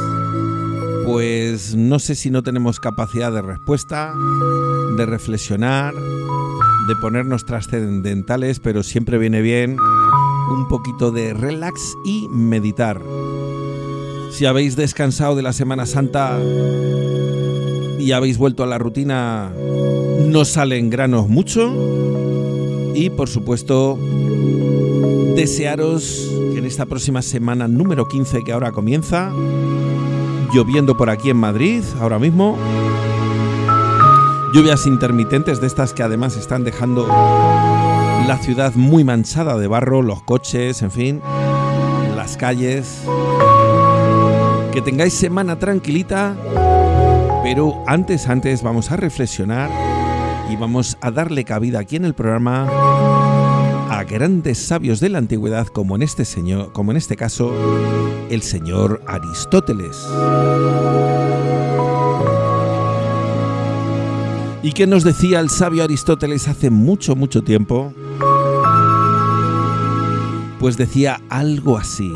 pues no sé si no tenemos capacidad de respuesta, de reflexionar, de ponernos trascendentales, pero siempre viene bien un poquito de relax y meditar. Si habéis descansado de la Semana Santa y habéis vuelto a la rutina, no salen granos mucho. Y por supuesto, desearos que en esta próxima semana número 15, que ahora comienza, lloviendo por aquí en Madrid ahora mismo, lluvias intermitentes de estas que además están dejando la ciudad muy manchada de barro, los coches, en fin, las calles. Que tengáis semana tranquilita, pero antes vamos a reflexionar y vamos a darle cabida aquí en el programa a grandes sabios de la antigüedad, como en este caso el señor Aristóteles. ¿Y qué nos decía el sabio Aristóteles hace mucho, mucho tiempo? Pues decía algo así: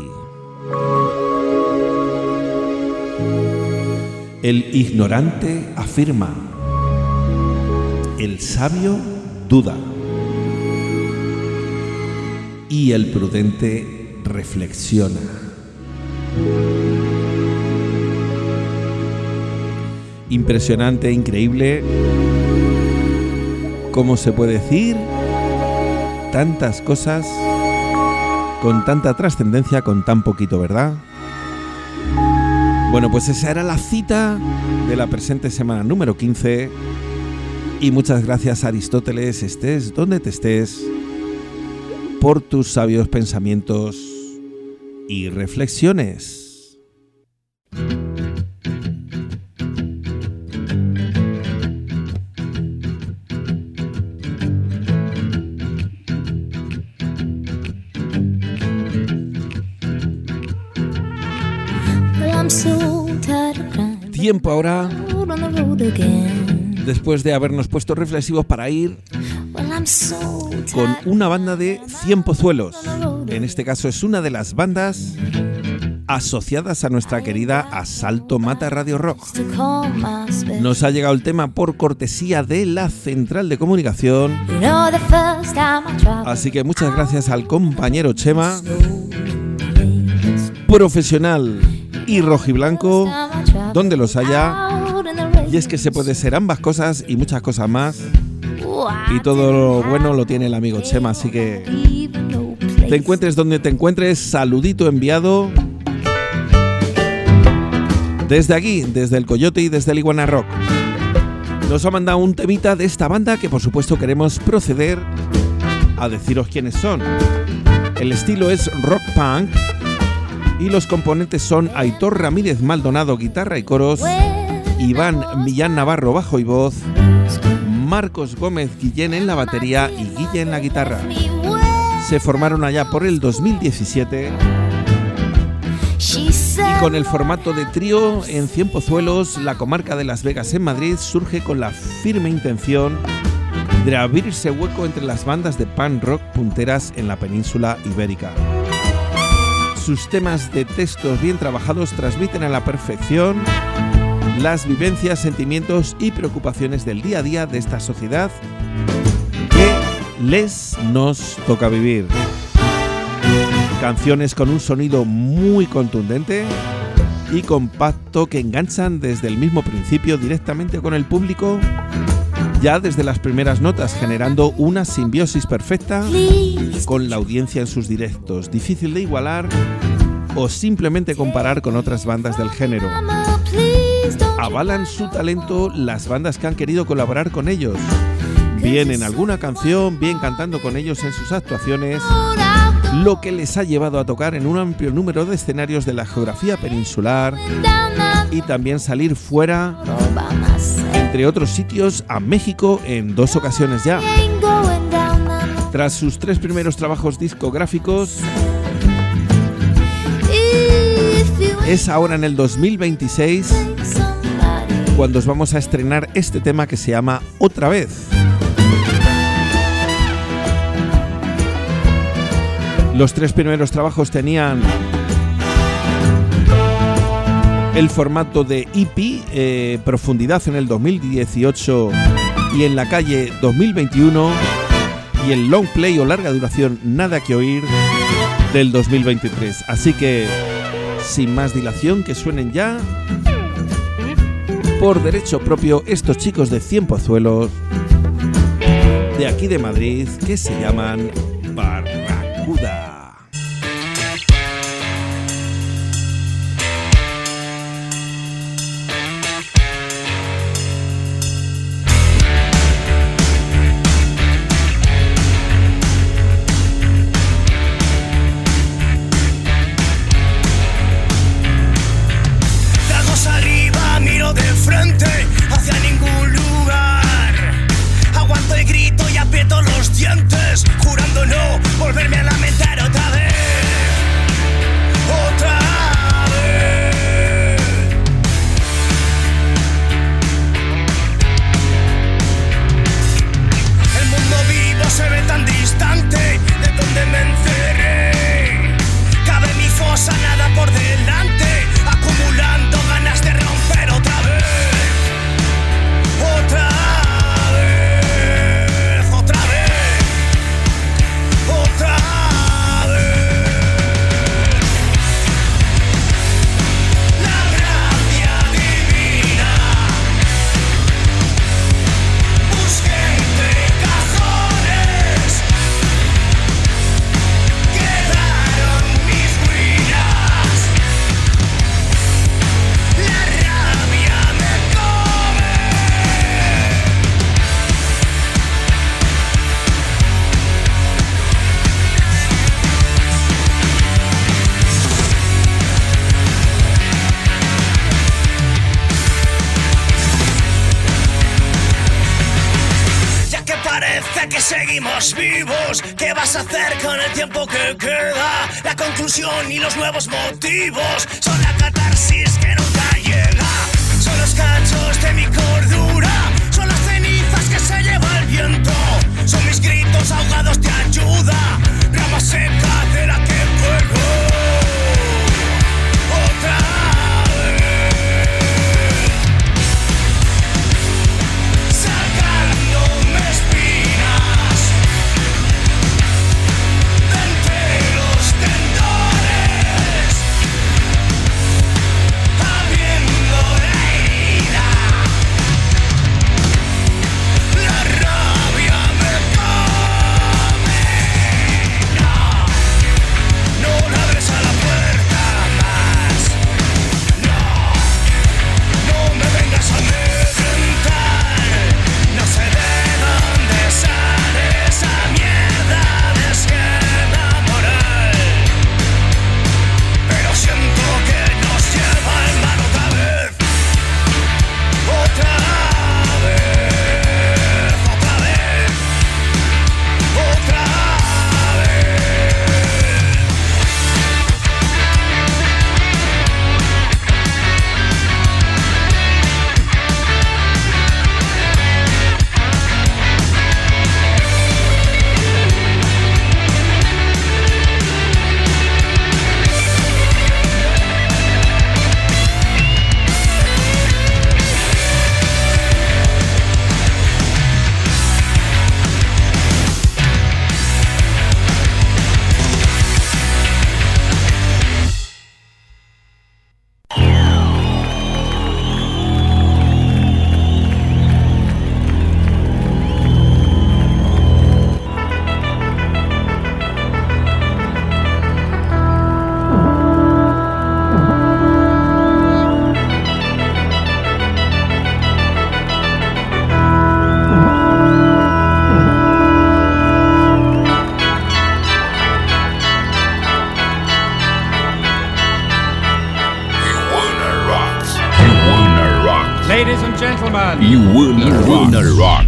el ignorante afirma, El sabio duda y el prudente reflexiona. Impresionante, increíble. ¿Cómo se puede decir tantas cosas con tanta trascendencia, con tan poquito, verdad? Bueno, pues esa era la cita de la presente semana número 15. Y muchas gracias, Aristóteles, estés donde te estés, por tus sabios pensamientos y reflexiones. Tiempo ahora, después de habernos puesto reflexivos, para ir con una banda de Cienpozuelos. En este caso es una de las bandas asociadas a nuestra querida Asalto Mata Radio Rock. Nos ha llegado el tema por cortesía de la central de comunicación, así que muchas gracias al compañero Chema, profesional y rojiblanco donde los haya. Y es que se puede ser ambas cosas y muchas cosas más, y todo lo bueno lo tiene el amigo Chema, así que te encuentres donde te encuentres, saludito enviado desde aquí, desde el Coyote y desde el Iguana Rock. Nos ha mandado un temita de esta banda que por supuesto queremos proceder a deciros quiénes son. El estilo es rock punk y los componentes son Aitor Ramírez Maldonado, guitarra y coros, Iván Millán Navarro, bajo y voz, Marcos Gómez Guillén en la batería y Guille en la guitarra. Se formaron allá por el 2017 y con el formato de trío en Cienpozuelos, la comarca de Las Vegas en Madrid, surge con la firme intención de abrirse hueco entre las bandas de punk rock punteras en la península ibérica. Sus temas de textos bien trabajados transmiten a la perfección las vivencias, sentimientos y preocupaciones del día a día de esta sociedad que nos toca vivir. Canciones con un sonido muy contundente y compacto que enganchan desde el mismo principio directamente con el público, ya desde las primeras notas, generando una simbiosis perfecta con la audiencia en sus directos, difícil de igualar o simplemente comparar con otras bandas del género. Avalan su talento las bandas que han querido colaborar con ellos, bien en alguna canción, bien cantando con ellos en sus actuaciones, lo que les ha llevado a tocar en un amplio número de escenarios de la geografía peninsular y también salir fuera, entre otros sitios, a México en 2 ocasiones ya. Tras sus 3 primeros trabajos discográficos, es ahora en el 2026 cuando os vamos a estrenar este tema que se llama Otra Vez. Los 3 primeros trabajos tenían el formato de EP, Profundidad en el 2018 y En la Calle 2021, y el long play o larga duración Nada que Oír del 2023. Así que, sin más dilación, que suenen ya por derecho propio estos chicos de Cienpozuelos, de aquí de Madrid, que se llaman Barracuda. Jurando no volverme a lamentar seguimos vivos. ¿Qué vas a hacer con el tiempo que queda? La conclusión y los nuevos motivos son la catarsis que nunca llega. Son los cachos de mi cordura, son las cenizas que se lleva el viento, son mis gritos ahogados de ayuda, rama seca de la que vuelvo otra vez, sacándome espinas de entre los tendones, abriendo la herida. La rabia me come. No le abres a la puerta más. No me vengas a amedrentar. No sé de dónde sale esa mierda de esquema moral, pero siento que nos lleva el mar otra vez. Otra vez, otra vez, otra vez. Ladies and gentlemen, Iwana Rock.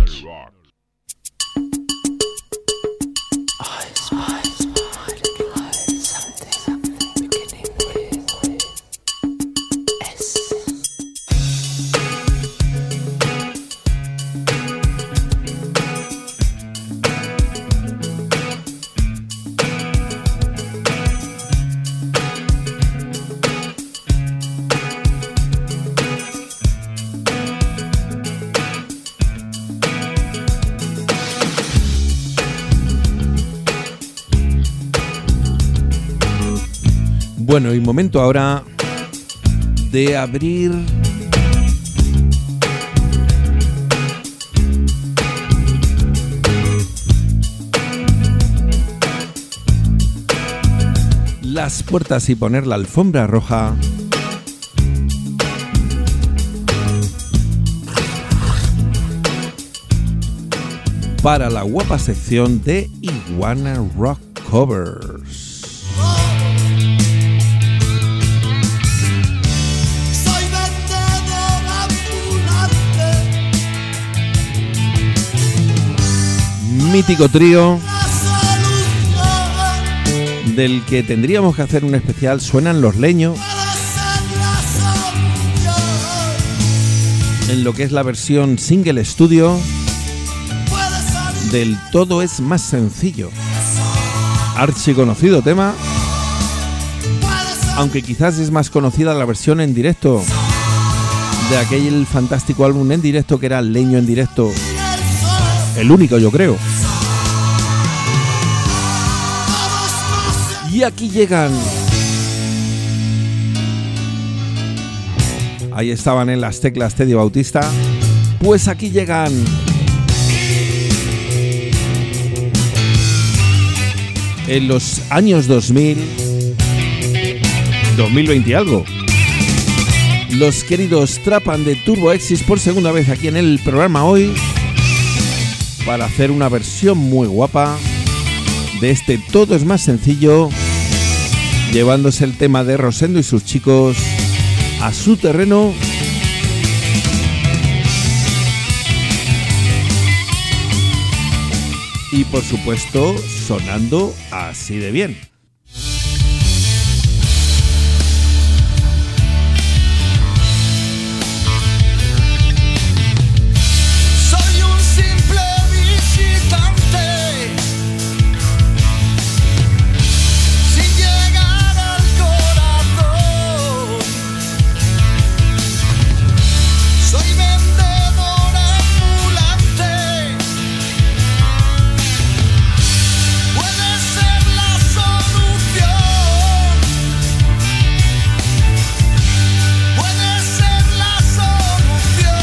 Bueno, y momento ahora de abrir las puertas y poner la alfombra roja para la guapa sección de Iwana Rock Covers. Mítico trío del que tendríamos que hacer un especial. Suenan Los Leños en lo que es la versión single estudio del Todo es más sencillo, archiconocido tema, aunque quizás es más conocida la versión en directo de aquel fantástico álbum en directo que era Leño en directo, el único, yo creo. Y aquí llegan. Ahí estaban en las teclas Teddy Bautista. Pues aquí llegan. En los años 2000, 2020 y algo. Los queridos Trapan de Turbo Exis por segunda vez aquí en el programa hoy, para hacer una versión muy guapa de este Todo es más sencillo, llevándose el tema de Rosendo y sus chicos a su terreno. Y por supuesto, sonando así de bien. Soy un simple visitante, sin llegar al corazón. Soy vendedor ambulante. Puede ser la solución. Puede ser la solución.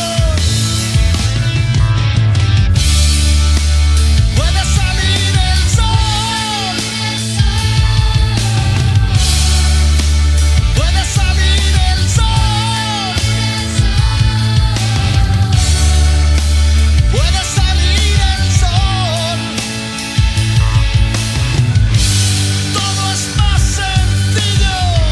Puede salir el sol. Puede salir el sol. Puede salir el sol. Todo es más sencillo.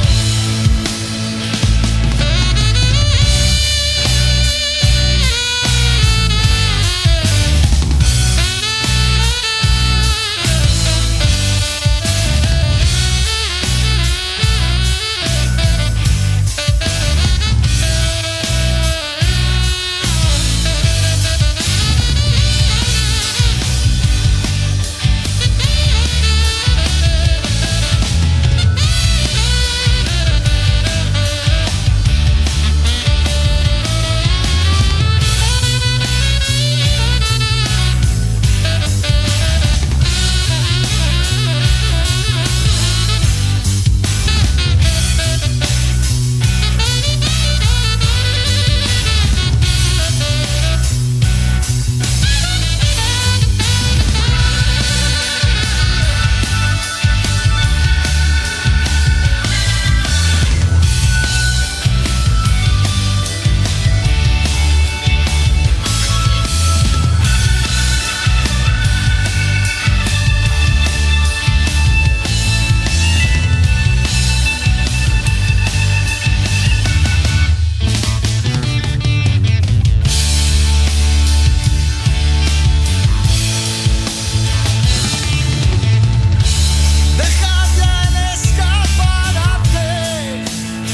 Deja ya el escaparate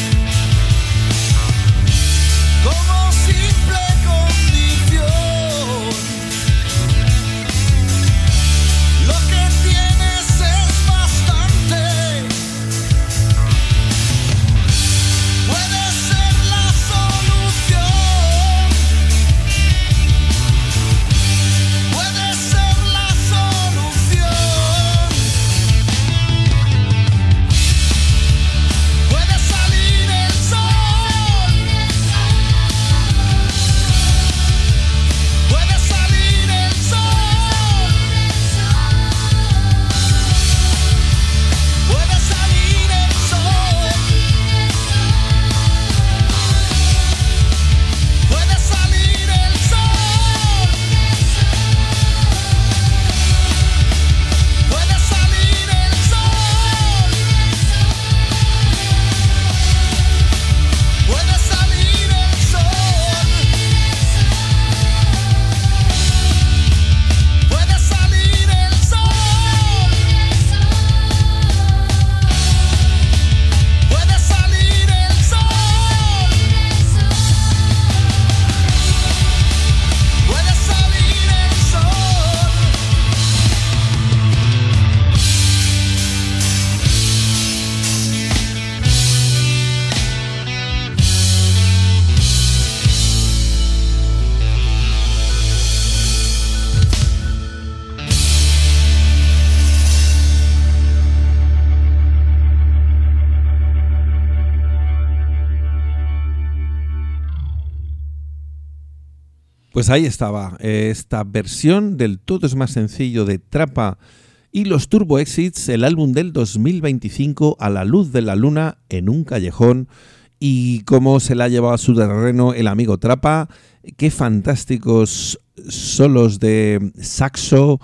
como simple condición. Lo que tienes es bastante. Puede ser la solución. Puede ser la solución. Puede salir el sol. Puede salir el sol. Puede salir el sol. Puede salir el sol. Puede salir el sol. Puede salir el sol. Puede salir el sol. Puede salir el sol. Puede salir el sol. Pues ahí estaba esta versión del Todo es más sencillo de Trapa y los Turbo Exits, el álbum del 2025, A la luz de la luna en un callejón, y cómo se la ha llevado a su terreno el amigo Trapa. Qué fantásticos solos de saxo,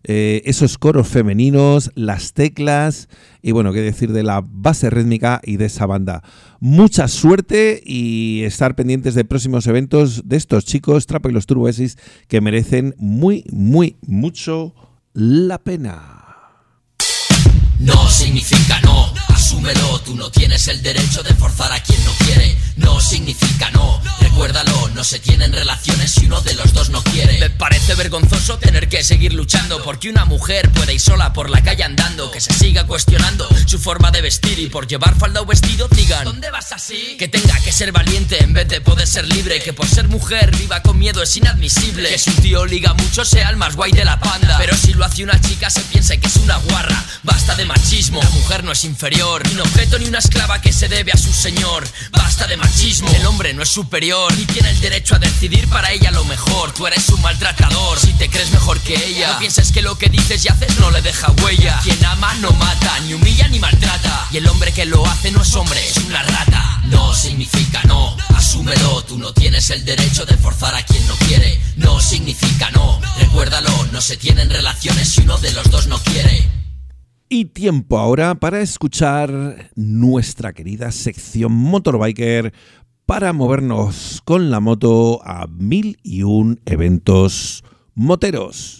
esos coros femeninos, las teclas y bueno, qué decir de la base rítmica y de esa banda. Mucha suerte y estar pendientes de próximos eventos de estos chicos, Trapa y los Turboesis, que merecen mucho la pena. No significa no, asúmelo, tú no tienes el derecho de forzar a quien no quiere. No significa no, recuérdalo, no se tienen relaciones si uno de los dos no quiere. Me parece vergonzoso tener que seguir luchando porque una mujer puede ir sola por la calle andando, que se siga cuestionando su forma de vestir y por llevar falda o vestido digan ¿dónde vas así? Que tenga que ser valiente en vez de poder ser libre, que por ser mujer viva con miedo es inadmisible, que si un tío liga mucho sea el más guay de la panda, pero si lo hace una chica se piense que es una guarra. Basta de machismo, la mujer no es inferior, ni un objeto ni una esclava que se debe a su señor. Basta de machismo, el hombre no es superior, ni tiene el derecho a decidir para ella lo mejor. Tú eres un maltratador, si te crees mejor que ella, no pienses que lo que dices y haces no le deja huella. Quien ama no mata, ni humilla ni maltrata, y el hombre que lo hace no es hombre, es una rata. No significa no, asúmelo, tú no tienes el derecho de forzar a quien no quiere. No significa no, recuérdalo, no se tienen relaciones si uno de los dos no quiere. Y tiempo ahora para escuchar nuestra querida sección Motorbiker para movernos con la moto a 1001 eventos moteros.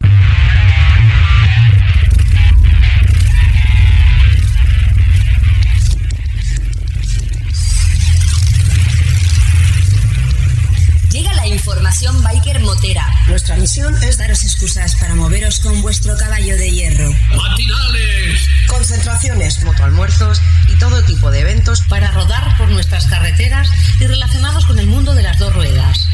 Llega la información biker motera. Nuestra misión es daros excusas para moveros con vuestro caballo de hierro. ¡Matinales! Concentraciones, motoalmuerzos y todo tipo de eventos para rodar por nuestras carreteras y relacionados con el mundo de las dos ruedas.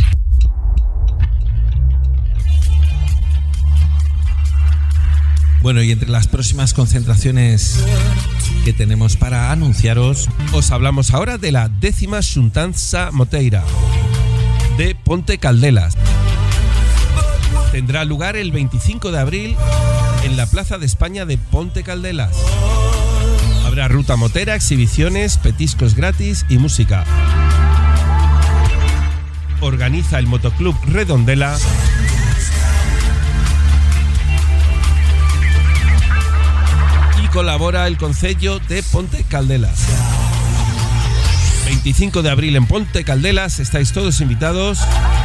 Bueno, y entre las próximas concentraciones que tenemos para anunciaros, os hablamos ahora de la 10ª Xuntanza Moteira de Ponte Caldelas. Tendrá lugar el 25 de abril en la Plaza de España de Ponte Caldelas. Habrá ruta motera, exhibiciones, petiscos gratis y música. Organiza el Motoclub Redondela y colabora el Concello de Ponte Caldelas. 25 de abril en Ponte Caldelas, estáis todos invitados.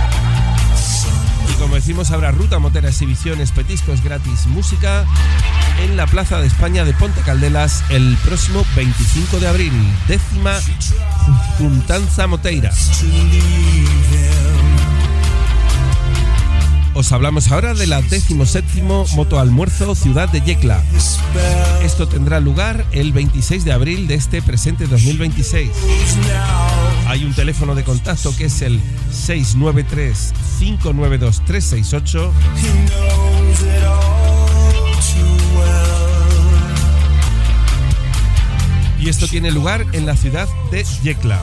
Y como decimos, habrá ruta motera, exhibiciones, petiscos gratis, música en la Plaza de España de Ponte Caldelas el próximo 25 de abril, 10ª Xuntanza Moteira. Os hablamos ahora de la 17º Motoalmuerzo Ciudad de Yecla. Esto tendrá lugar el 26 de abril de este presente 2026. Hay un teléfono de contacto que es el 693-592-368. Y esto tiene lugar en la ciudad de Yecla.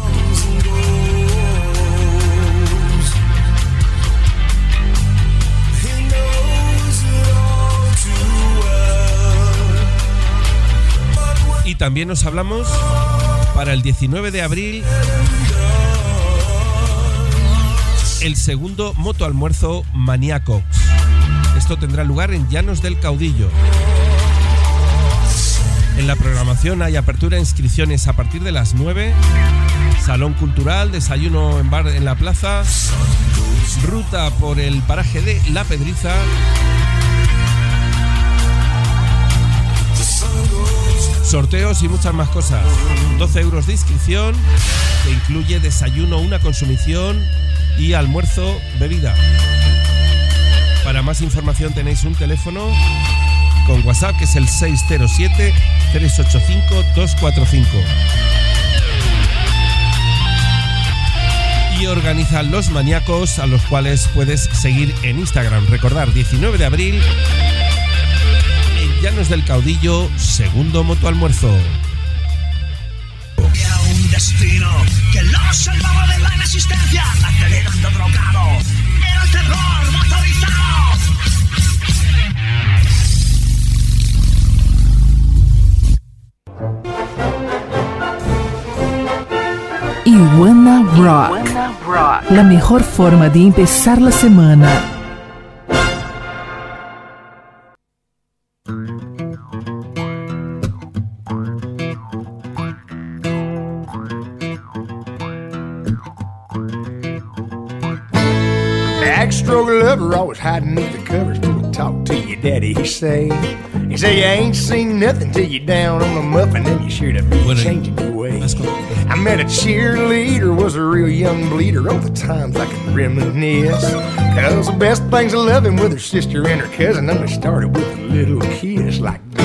Y también nos hablamos para el 19 de abril el segundo motoalmuerzo Maniacox. Esto tendrá lugar en Llanos del Caudillo. En la programación hay apertura de inscripciones a partir de las 9, salón cultural, desayuno en bar en la plaza, ruta por el paraje de La Pedriza, sorteos y muchas más cosas. 12 euros de inscripción, que incluye desayuno, una consumición y almuerzo, bebida. Para más información tenéis un teléfono con WhatsApp que es el 607-385-245. Y organizan los maníacos, a los cuales puedes seguir en Instagram. Recordar, 19 de abril en Llanos del Caudillo, segundo motoalmuerzo. Un destino que lo salvaba de la inexistencia, acelerando drogado, era el terror motorizado. Iguana Rock, la mejor forma de empezar la semana. backstroke lover, always hiding beneath the covers till he talk to your daddy. He say you ain't seen nothing till you down on a muffin and you sure to be changing your way. I met a cheerleader, was a real young bleeder. All the times I can reminisce, 'cause the best things of loving with her sister and her cousin only started with a little kiss like this.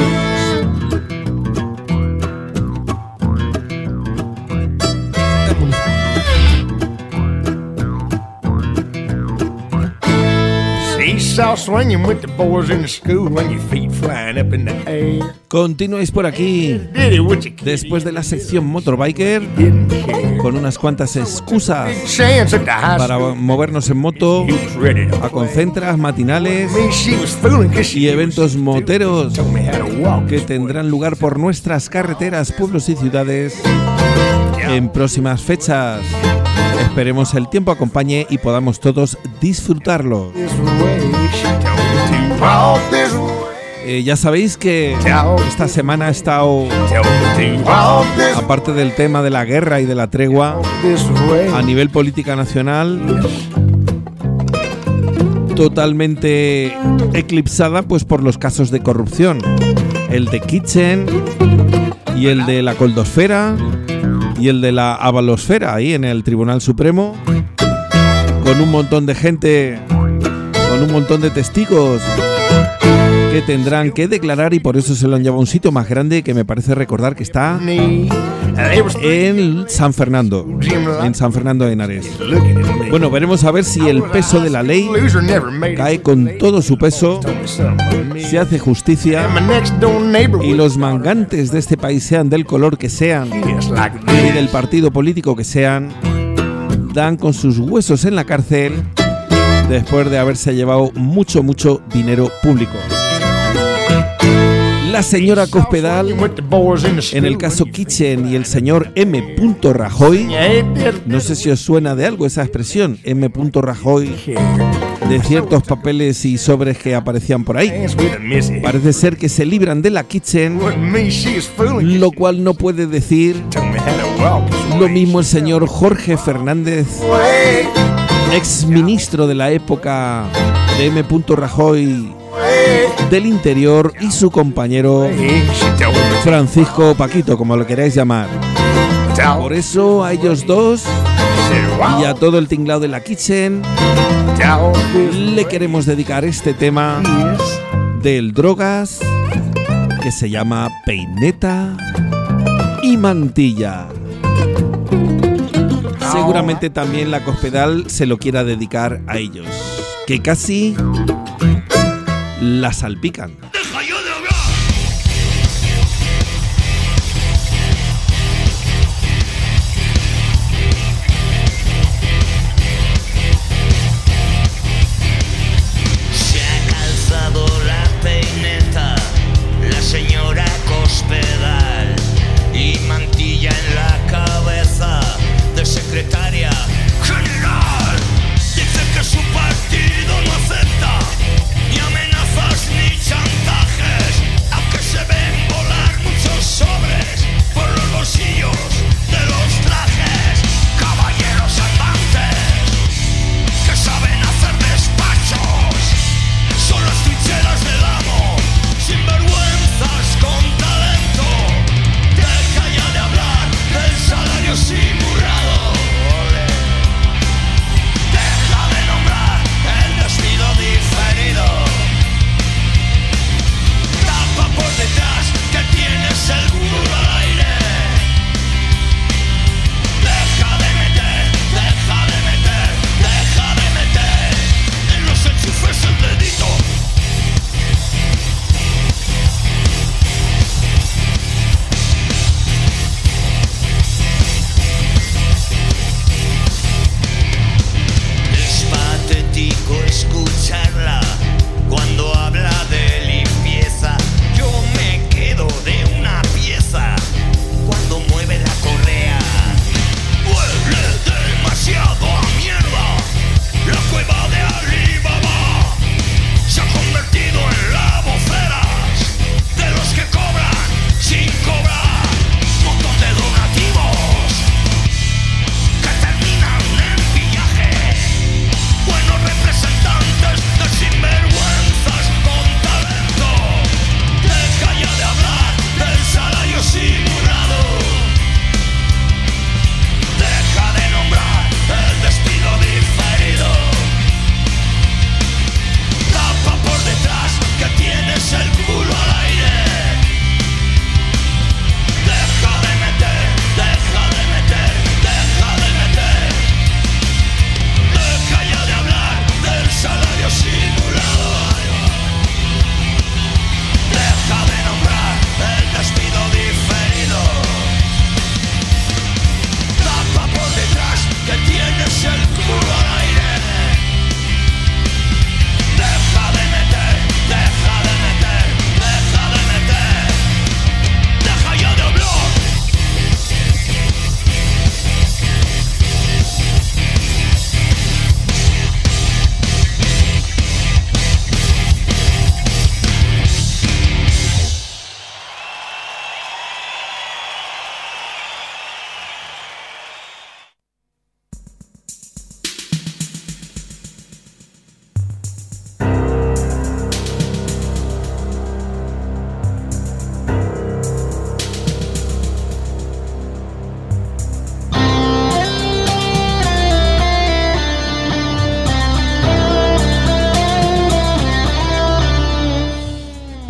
Seesaw swinging with the boys in the school when your feet flying up in the air. Continuáis por aquí después de la sección Motorbiker con unas cuantas excusas para movernos en moto a concentras, matinales y eventos moteros que tendrán lugar por nuestras carreteras, pueblos y ciudades en próximas fechas. Esperemos el tiempo acompañe y podamos todos disfrutarlo. Ya sabéis que esta semana ha estado, aparte del tema de la guerra y de la tregua, a nivel política nacional, totalmente eclipsada pues por los casos de corrupción. El de Kitchen y el de la Coldosfera y el de la Avalosfera ahí en el Tribunal Supremo, con un montón de gente, con un montón de testigos que tendrán que declarar, y por eso se lo han llevado a un sitio más grande que me parece recordar que está en San Fernando de Henares. Bueno, veremos a ver si el peso de la ley cae con todo su peso, se hace justicia y los mangantes de este país, sean del color que sean y del partido político que sean, dan con sus huesos en la cárcel después de haberse llevado mucho dinero público. La señora Cospedal, en el caso Kitchen, y el señor M. Rajoy, no sé si os suena de algo esa expresión, M. Rajoy, de ciertos papeles y sobres que aparecían por ahí. Parece ser que se libran de la Kitchen, lo cual no puede decir lo mismo el señor Jorge Fernández, ex ministro de la época de M. Rajoy del Interior, y su compañero Francisco Paquito, como lo queráis llamar. Por eso a ellos dos y a todo el tinglado de la Kitchen le queremos dedicar este tema del Drogas, que se llama Peineta y Mantilla. Seguramente también la Cospedal se lo quiera dedicar a ellos, que casi la salpican. Se ha calzado la peineta la señora Cospedal y mantilla en la cabeza de secretaria general. Dice que su partido no acepta ni amenazas ni chantaje.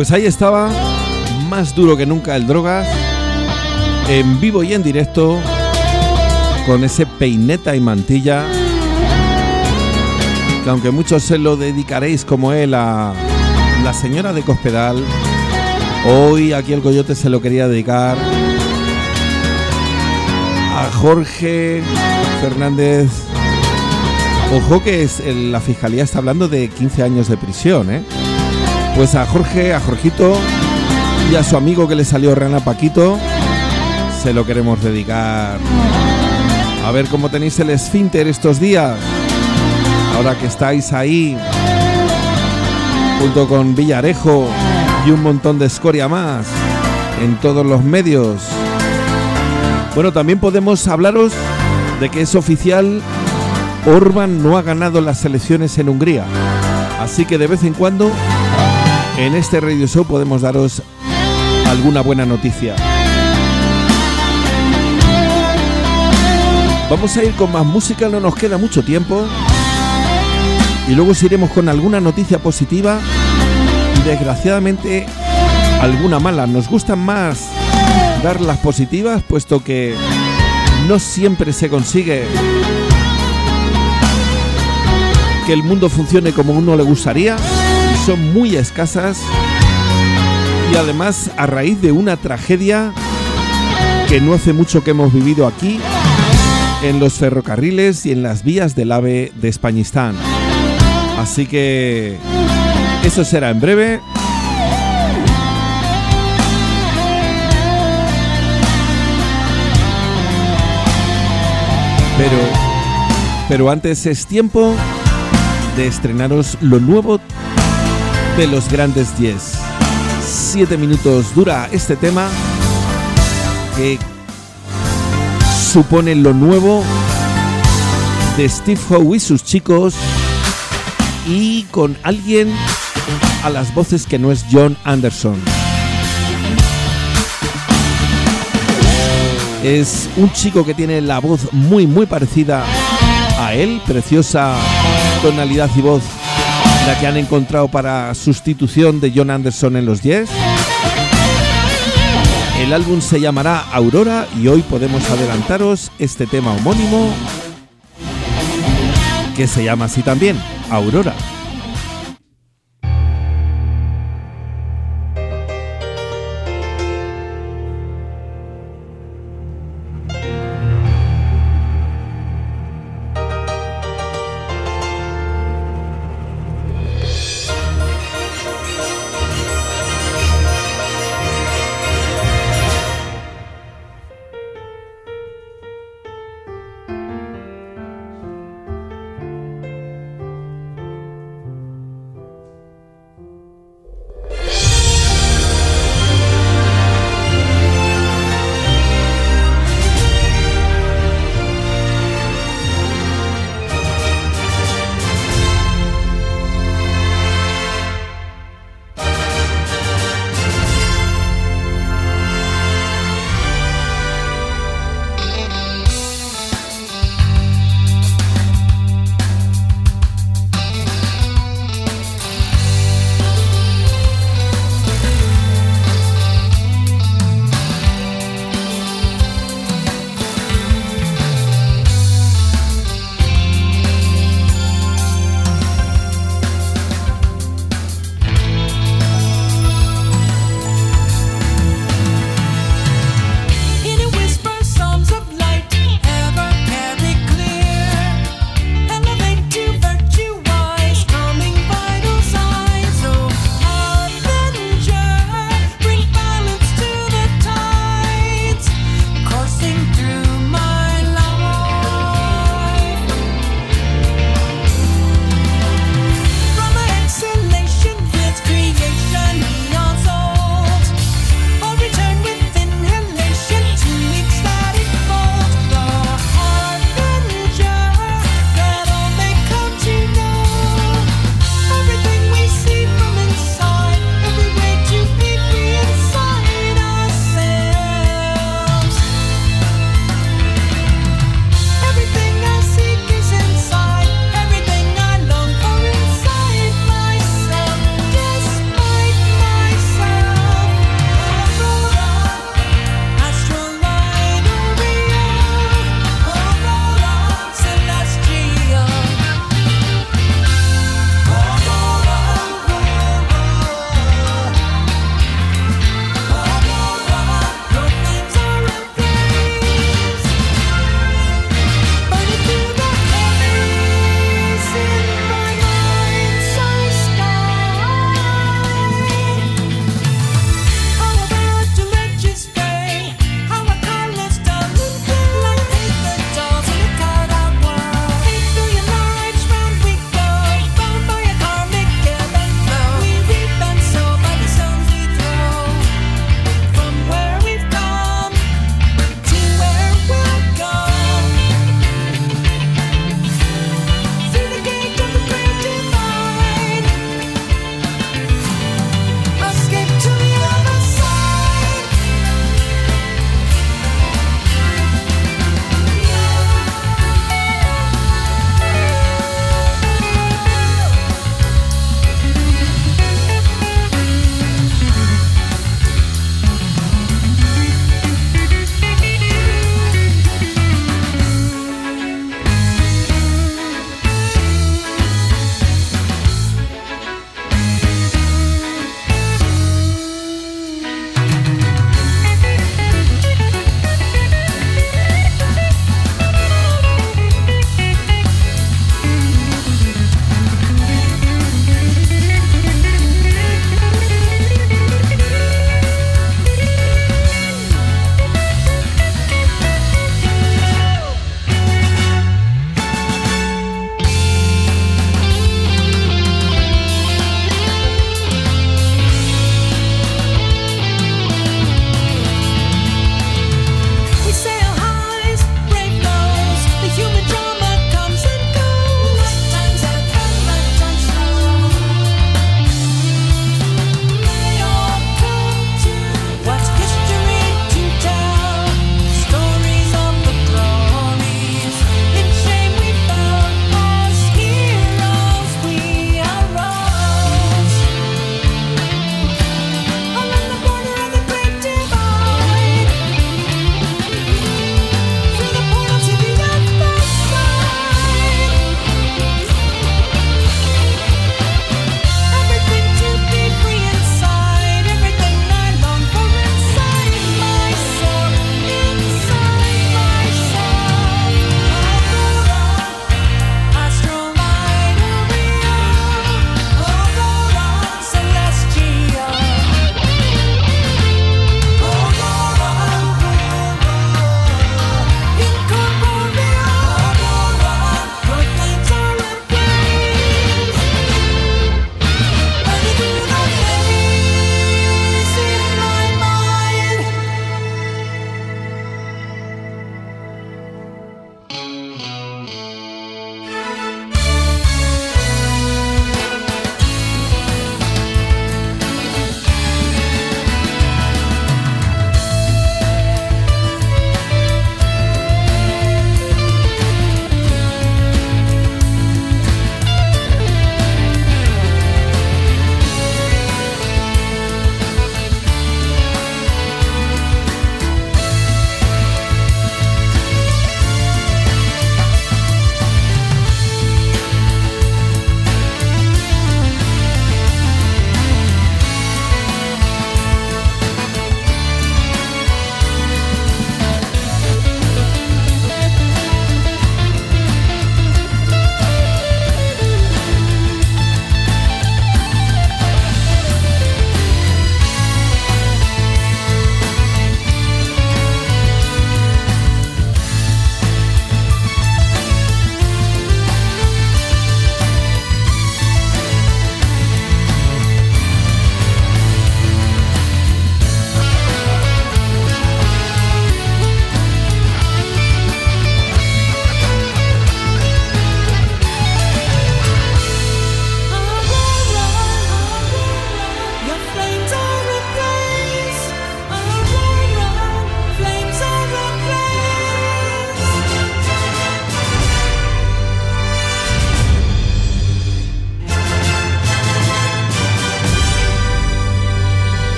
Pues ahí estaba, más duro que nunca el Drogas, en vivo y en directo, con ese peineta y mantilla, que aunque muchos se lo dedicaréis como él a la señora de Cospedal, hoy aquí el Coyote se lo quería dedicar a Jorge Fernández. Ojo que la fiscalía está hablando de 15 años de prisión, ¿eh? Pues a Jorge, a Jorgito y a su amigo que le salió rana, Paquito, se lo queremos dedicar. A ver cómo tenéis el esfínter estos días, ahora que estáis ahí junto con Villarejo y un montón de escoria más en todos los medios. Bueno, también podemos hablaros de que es oficial, Orbán no ha ganado las elecciones en Hungría, así que de vez en cuando en este Radio Show podemos daros alguna buena noticia. Vamos a ir con más música, no nos queda mucho tiempo, y luego iremos con alguna noticia positiva y desgraciadamente alguna mala. Nos gustan más dar las positivas, puesto que no siempre se consigue que el mundo funcione como uno le gustaría, y son muy escasas, y además a raíz de una tragedia que no hace mucho que hemos vivido aquí en los ferrocarriles y en las vías del AVE de Españistán. Así que eso será en breve. Pero antes es tiempo de estrenaros lo nuevo de los Grandes 10. 7 minutos dura este tema, que supone lo nuevo de Steve Howe y sus chicos, y con alguien a las voces que no es John Anderson. Es un chico que tiene la voz muy parecida a él, preciosa tonalidad y voz la que han encontrado para sustitución de John Anderson en los Yes. El álbum se llamará Aurora y hoy podemos adelantaros este tema homónimo que se llama así también, Aurora.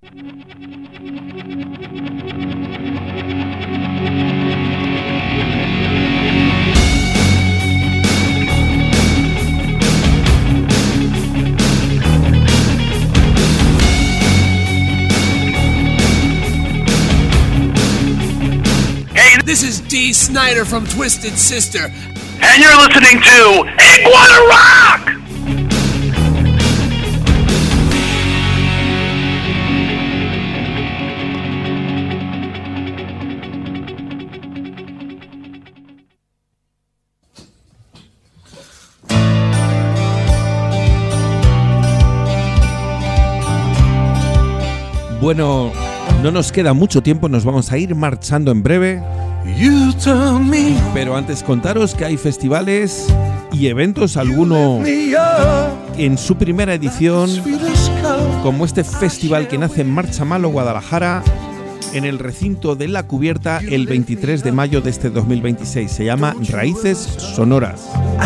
Hey, this is Dee Snider from Twisted Sister. And you're listening to Iguana Rock! Bueno, no nos queda mucho tiempo, nos vamos a ir marchando en breve. Pero antes contaros que hay festivales y eventos, alguno en su primera edición, como este festival que nace en Marchamalo, Guadalajara, en el recinto de La Cubierta el 23 de mayo de este 2026. Se llama Raíces Sonoras.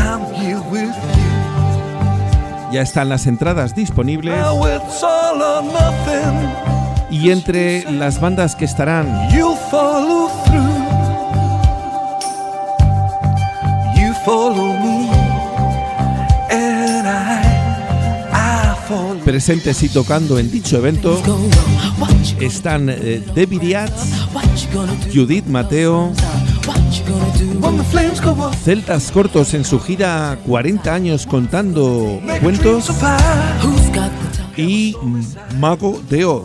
Ya están las entradas disponibles. Y entre las bandas que estarán presentes y tocando en dicho evento están Debbie Diaz, Judith Mateo, Celtas Cortos en su gira 40 años contando cuentos y Mago de Oz.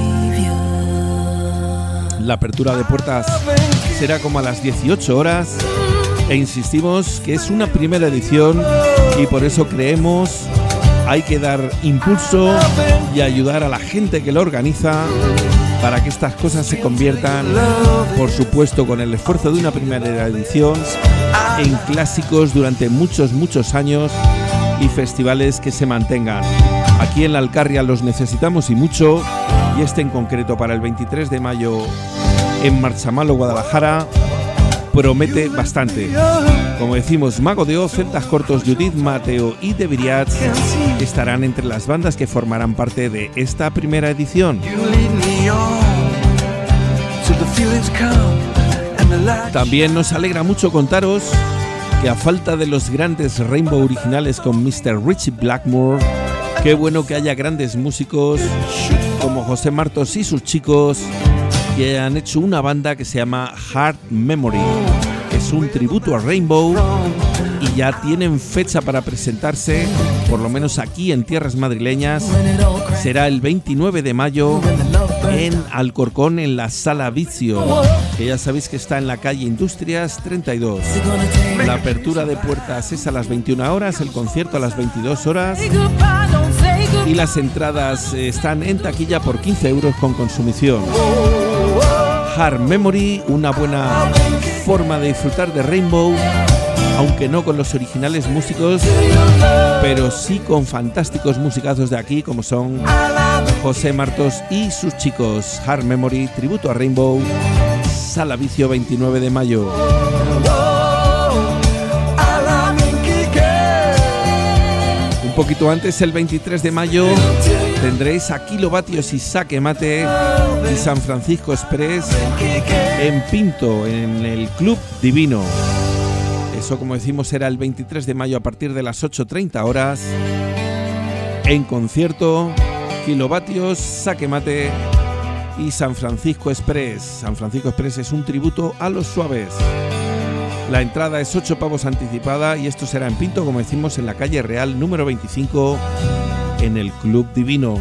La apertura de puertas será como a las 18 horas e insistimos que es una primera edición y por eso creemos hay que dar impulso y ayudar a la gente que lo organiza para que estas cosas se conviertan, por supuesto con el esfuerzo de una primera edición, en clásicos durante muchos años y festivales que se mantengan. Aquí en la Alcarria los necesitamos y mucho, y este en concreto para el 23 de mayo en Marchamalo, Guadalajara, promete bastante. Como decimos, Mago de Oz, Celtas Cortos, Judith Mateo y Debbie Diaz estarán entre las bandas que formarán parte de esta primera edición. También nos alegra mucho contaros que a falta de los grandes Rainbow originales con Mr. Richie Blackmore, qué bueno que haya grandes músicos como José Martos y sus chicos que han hecho una banda que se llama Heart Memory. Es un tributo a Rainbow y ya tienen fecha para presentarse, por lo menos aquí en tierras madrileñas. Será el 29 de mayo en Alcorcón, en la Sala Vicio, que ya sabéis que está en la calle Industrias 32. La apertura de puertas es a las 21 horas, el concierto a las 22 horas y las entradas están en taquilla por 15 euros con consumición. Heart Memory, una buena forma de disfrutar de Rainbow, aunque no con los originales músicos, pero sí con fantásticos musicazos de aquí como son José Martos y sus chicos. Heart Memory, tributo a Rainbow, Sala Vicio, 29 de mayo. Un poquito antes, el 23 de mayo, tendréis a Kilovatios y Saque Mate y San Francisco Express en Pinto, en el Club Divino. Eso, como decimos, será el 23 de mayo a partir de las 8:30 horas. En concierto, Kilovatios, Saque Mate y San Francisco Express. San Francisco Express es un tributo a los Suaves. La entrada es 8 pavos anticipada y esto será en Pinto, como decimos, en la calle Real número 25, en el Club Divino.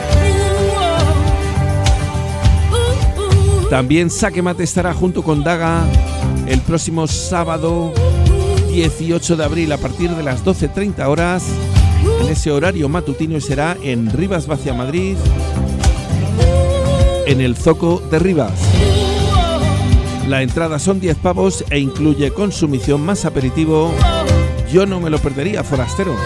También Saque Mate estará junto con Daga el próximo sábado 18 de abril a partir de las 12:30 horas, en ese horario matutino, y será en Rivas Vacia, Madrid, en el Zoco de Rivas. La entrada son 10 pavos e incluye consumición más aperitivo. Yo no me lo perdería, forastero.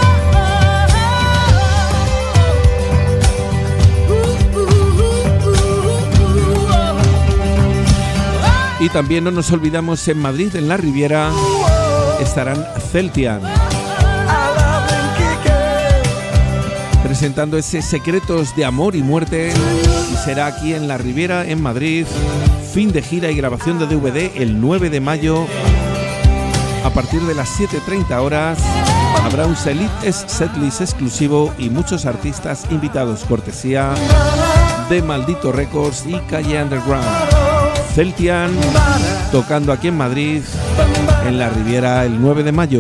Y también no nos olvidamos, en Madrid, en la Riviera, estarán Celtian, presentando ese Secretos de Amor y Muerte, y será aquí en La Riviera, en Madrid. Fin de gira y grabación de DVD el 9 de mayo a partir de las 7:30 horas. Habrá un setlist exclusivo y muchos artistas invitados, cortesía de Maldito Records y Calle Underground. Celtian tocando aquí en Madrid, en La Riviera, el 9 de mayo.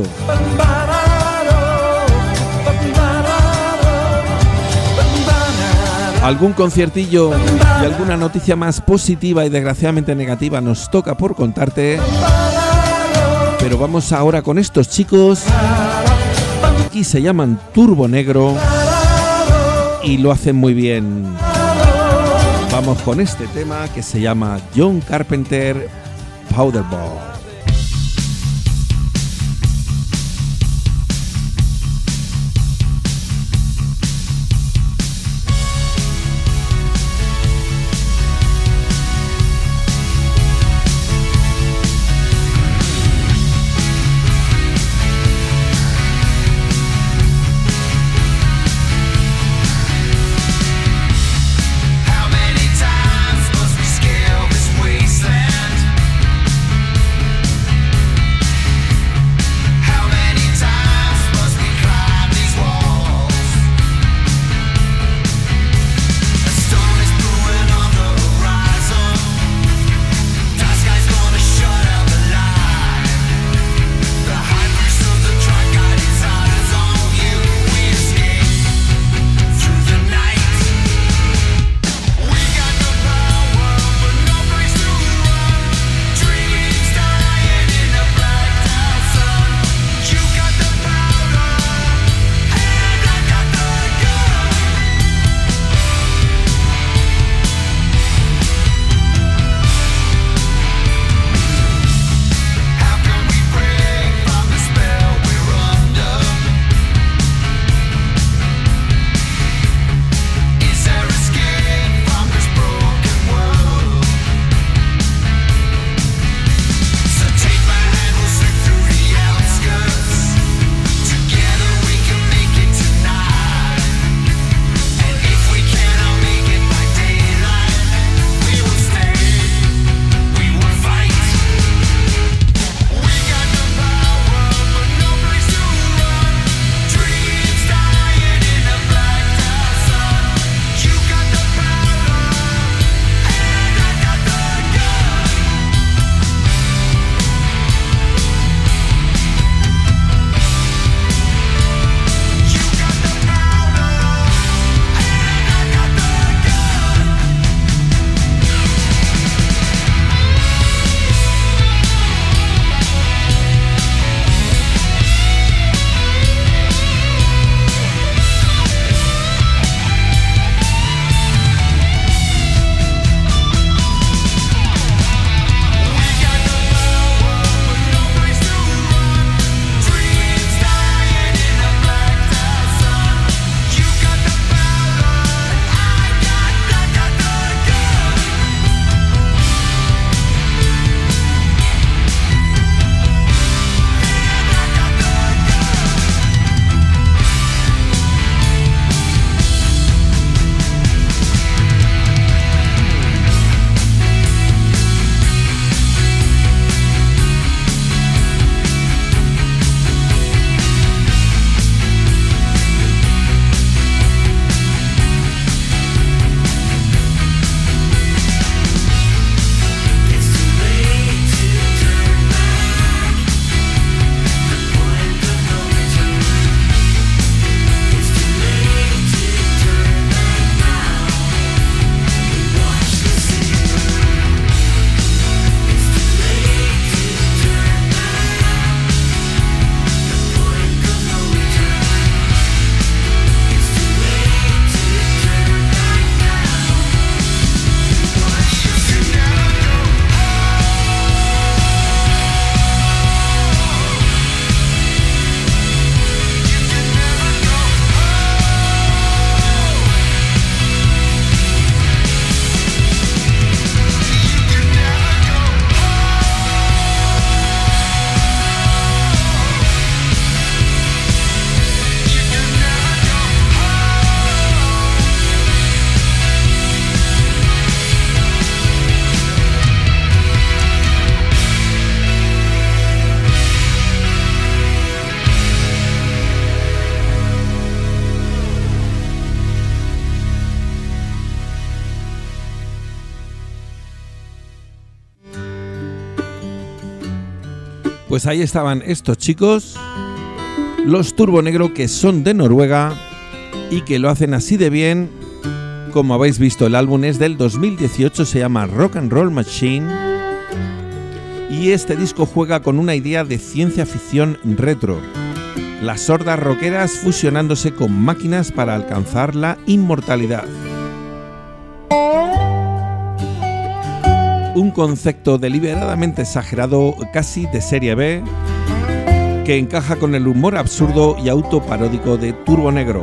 Algún conciertillo y alguna noticia más positiva y desgraciadamente negativa nos toca por contarte, pero vamos ahora con estos chicos. Aquí se llaman Turbo Negro y lo hacen muy bien. Vamos con este tema que se llama John Carpenter Powderball. How many times must we scale this wasteland? Pues ahí estaban estos chicos, los Turbo Negro, que son de Noruega y que lo hacen así de bien. Como habéis visto, el álbum es del 2018, se llama Rock and Roll Machine, y este disco juega con una idea de ciencia ficción retro. Las hordas rockeras fusionándose con máquinas para alcanzar la inmortalidad. Un concepto deliberadamente exagerado, casi de serie B, que encaja con el humor absurdo y autoparódico de Turbo Negro.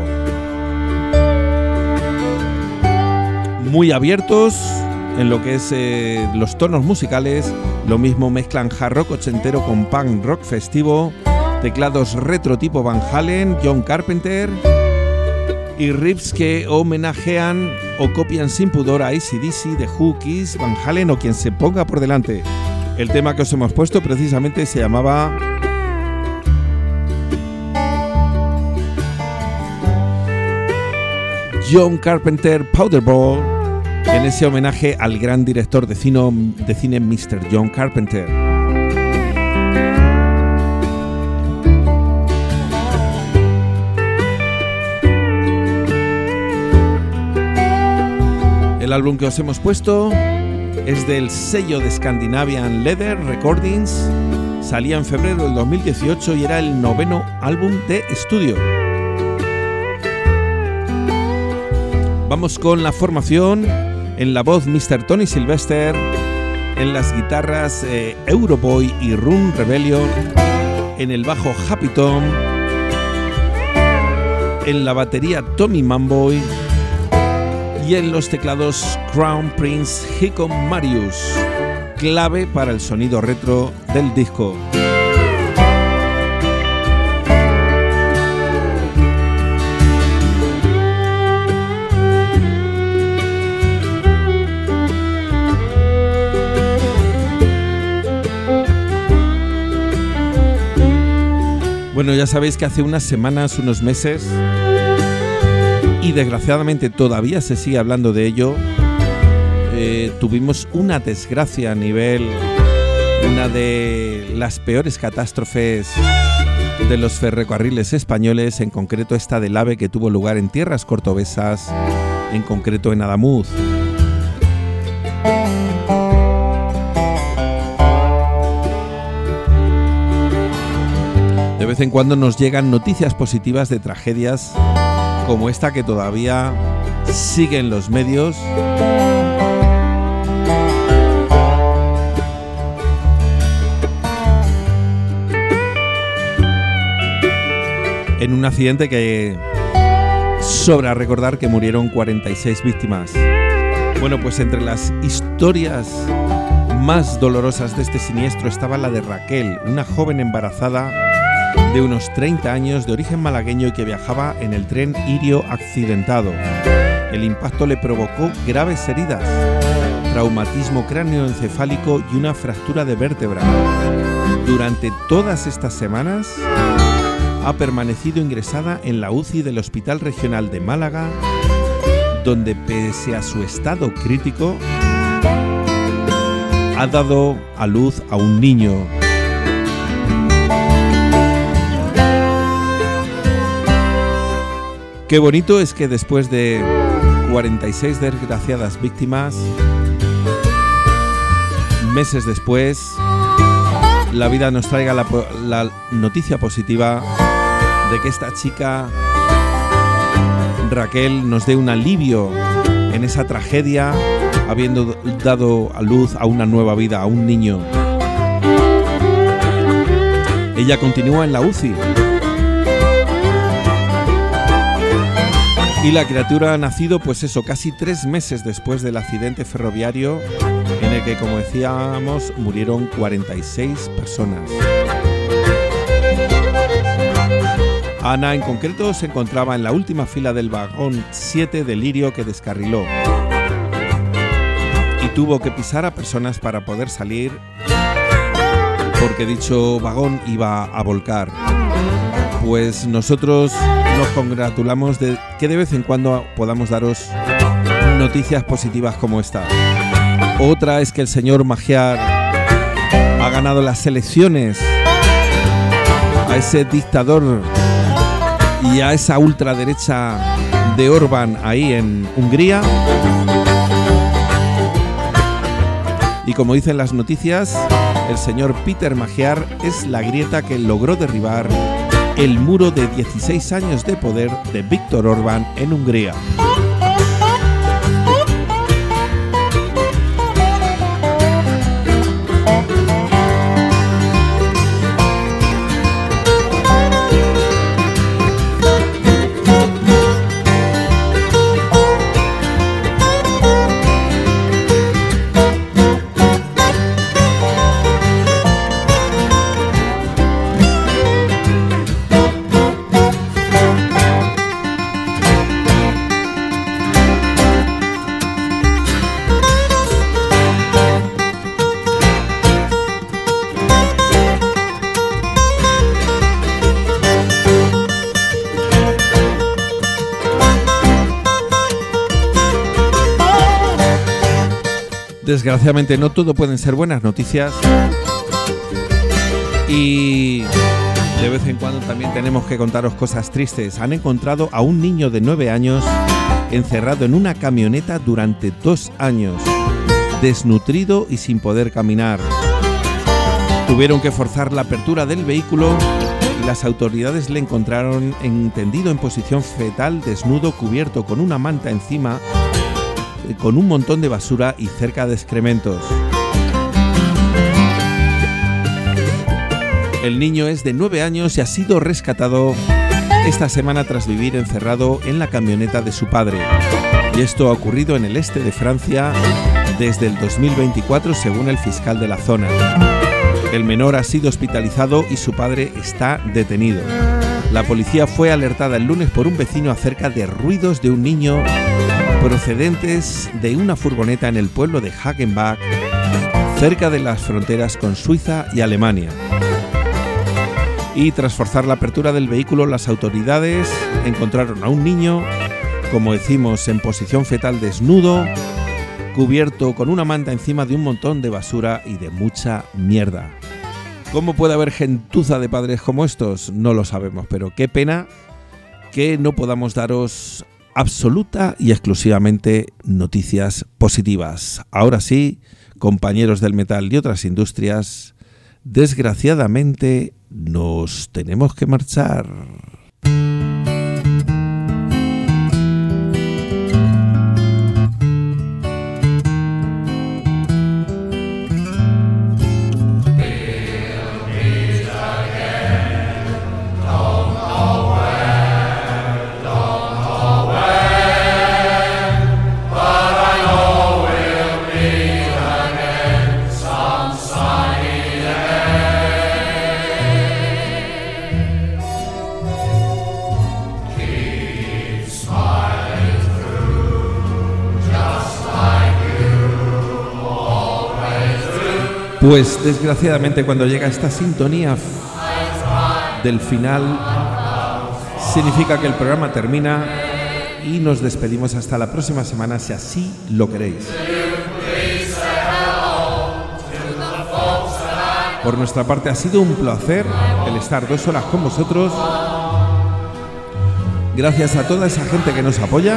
Muy abiertos en lo que es los tonos musicales, lo mismo mezclan hard rock ochentero con punk rock festivo, teclados retro tipo Van Halen, John Carpenter y riffs que homenajean o copian sin pudor a AC/DC, The Who, Kiss, Van Halen o quien se ponga por delante. El tema que os hemos puesto precisamente se llamaba John Carpenter Powderball, en ese homenaje al gran director de cine Mr. John Carpenter. El álbum que os hemos puesto es del sello de Scandinavian Leather Recordings, salía en febrero del 2018 y era el 9º álbum de estudio. Vamos con la formación. En la voz Mr. Tony Sylvester, en las guitarras Euroboy y Rune Rebellion, en el bajo Happy Tom, en la batería Tommy Manboy y en los teclados Crown Prince Hicom Marius, clave para el sonido retro del disco. Bueno, ya sabéis que hace unas semanas, unos meses, y desgraciadamente todavía se sigue hablando de ello, tuvimos una desgracia a nivel, una de las peores catástrofes de los ferrocarriles españoles, en concreto esta del AVE que tuvo lugar en tierras cordobesas, en concreto en Adamuz. De vez en cuando nos llegan noticias positivas de tragedias como esta que todavía sigue en los medios. En un accidente que sobra recordar que murieron 46 víctimas. Bueno, pues entre las historias más dolorosas de este siniestro estaba la de Raquel, una joven embarazada de unos 30 años de origen malagueño y que viajaba en el tren Irio accidentado. El impacto le provocó graves heridas, traumatismo cráneoencefálico y una fractura de vértebra. Durante todas estas semanas ha permanecido ingresada en la UCI del Hospital Regional de Málaga, donde pese a su estado crítico ha dado a luz a un niño. Qué bonito es que después de 46 desgraciadas víctimas, meses después, la vida nos traiga la noticia positiva de que esta chica, Raquel, nos dé un alivio en esa tragedia, habiendo dado a luz a una nueva vida, a un niño. Ella continúa en la UCI. Y la criatura ha nacido, pues eso, casi 3 meses después del accidente ferroviario en el que, como decíamos, murieron 46 personas. Ana, en concreto, se encontraba en la última fila del vagón 7 del Irio que descarriló y tuvo que pisar a personas para poder salir porque dicho vagón iba a volcar. Pues nosotros nos congratulamos de que de vez en cuando podamos daros noticias positivas como esta. Otra es que el señor Magyar ha ganado las elecciones a ese dictador y a esa ultraderecha de Orbán ahí en Hungría. Y como dicen las noticias, el señor Peter Magyar es la grieta que logró derribar el muro de 16 años de poder de Viktor Orbán en Hungría. Desgraciadamente no todo pueden ser buenas noticias y de vez en cuando también tenemos que contaros cosas tristes. Han encontrado a un niño de 9 años encerrado en una camioneta durante 2 años, desnutrido y sin poder caminar. Tuvieron que forzar la apertura del vehículo y las autoridades le encontraron tendido en posición fetal, desnudo, cubierto con una manta encima, con un montón de basura y cerca de excrementos. El niño es de 9 años y ha sido rescatado esta semana tras vivir encerrado en la camioneta de su padre. Y esto ha ocurrido en el este de Francia desde el 2024, según el fiscal de la zona. El menor ha sido hospitalizado y su padre está detenido. La policía fue alertada el lunes por un vecino acerca de ruidos de un niño procedentes de una furgoneta en el pueblo de Hagenbach, cerca de las fronteras con Suiza y Alemania. Y tras forzar la apertura del vehículo, las autoridades encontraron a un niño, como decimos, en posición fetal, desnudo, cubierto con una manta encima de un montón de basura y de mucha mierda. ¿Cómo puede haber gentuza de padres como estos? No lo sabemos, pero qué pena que no podamos daros absoluta y exclusivamente noticias positivas. Ahora sí, compañeros del metal y otras industrias, desgraciadamente nos tenemos que marchar. Pues desgraciadamente cuando llega esta sintonía del final significa que el programa termina y nos despedimos hasta la próxima semana si así lo queréis. Por nuestra parte ha sido un placer el estar 2 horas con vosotros. Gracias a toda esa gente que nos apoya,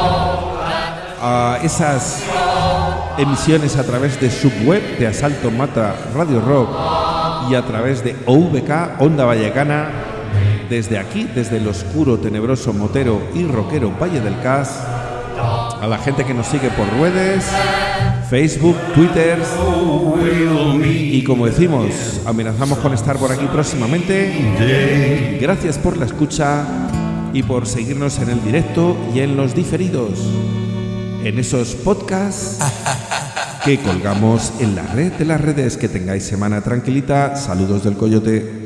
a esas emisiones a través de Subweb, de Asalto Mata Radio Rock y a través de OVK, Onda Vallecana, desde aquí, desde el oscuro, tenebroso, motero y rockero Valle del Cas, a la gente que nos sigue por redes, Facebook, Twitter y como decimos, amenazamos con estar por aquí próximamente. Gracias por la escucha y por seguirnos en el directo y en los diferidos, en esos podcasts que colgamos en la red de las redes. Que tengáis semana tranquilita. Saludos del Coyote.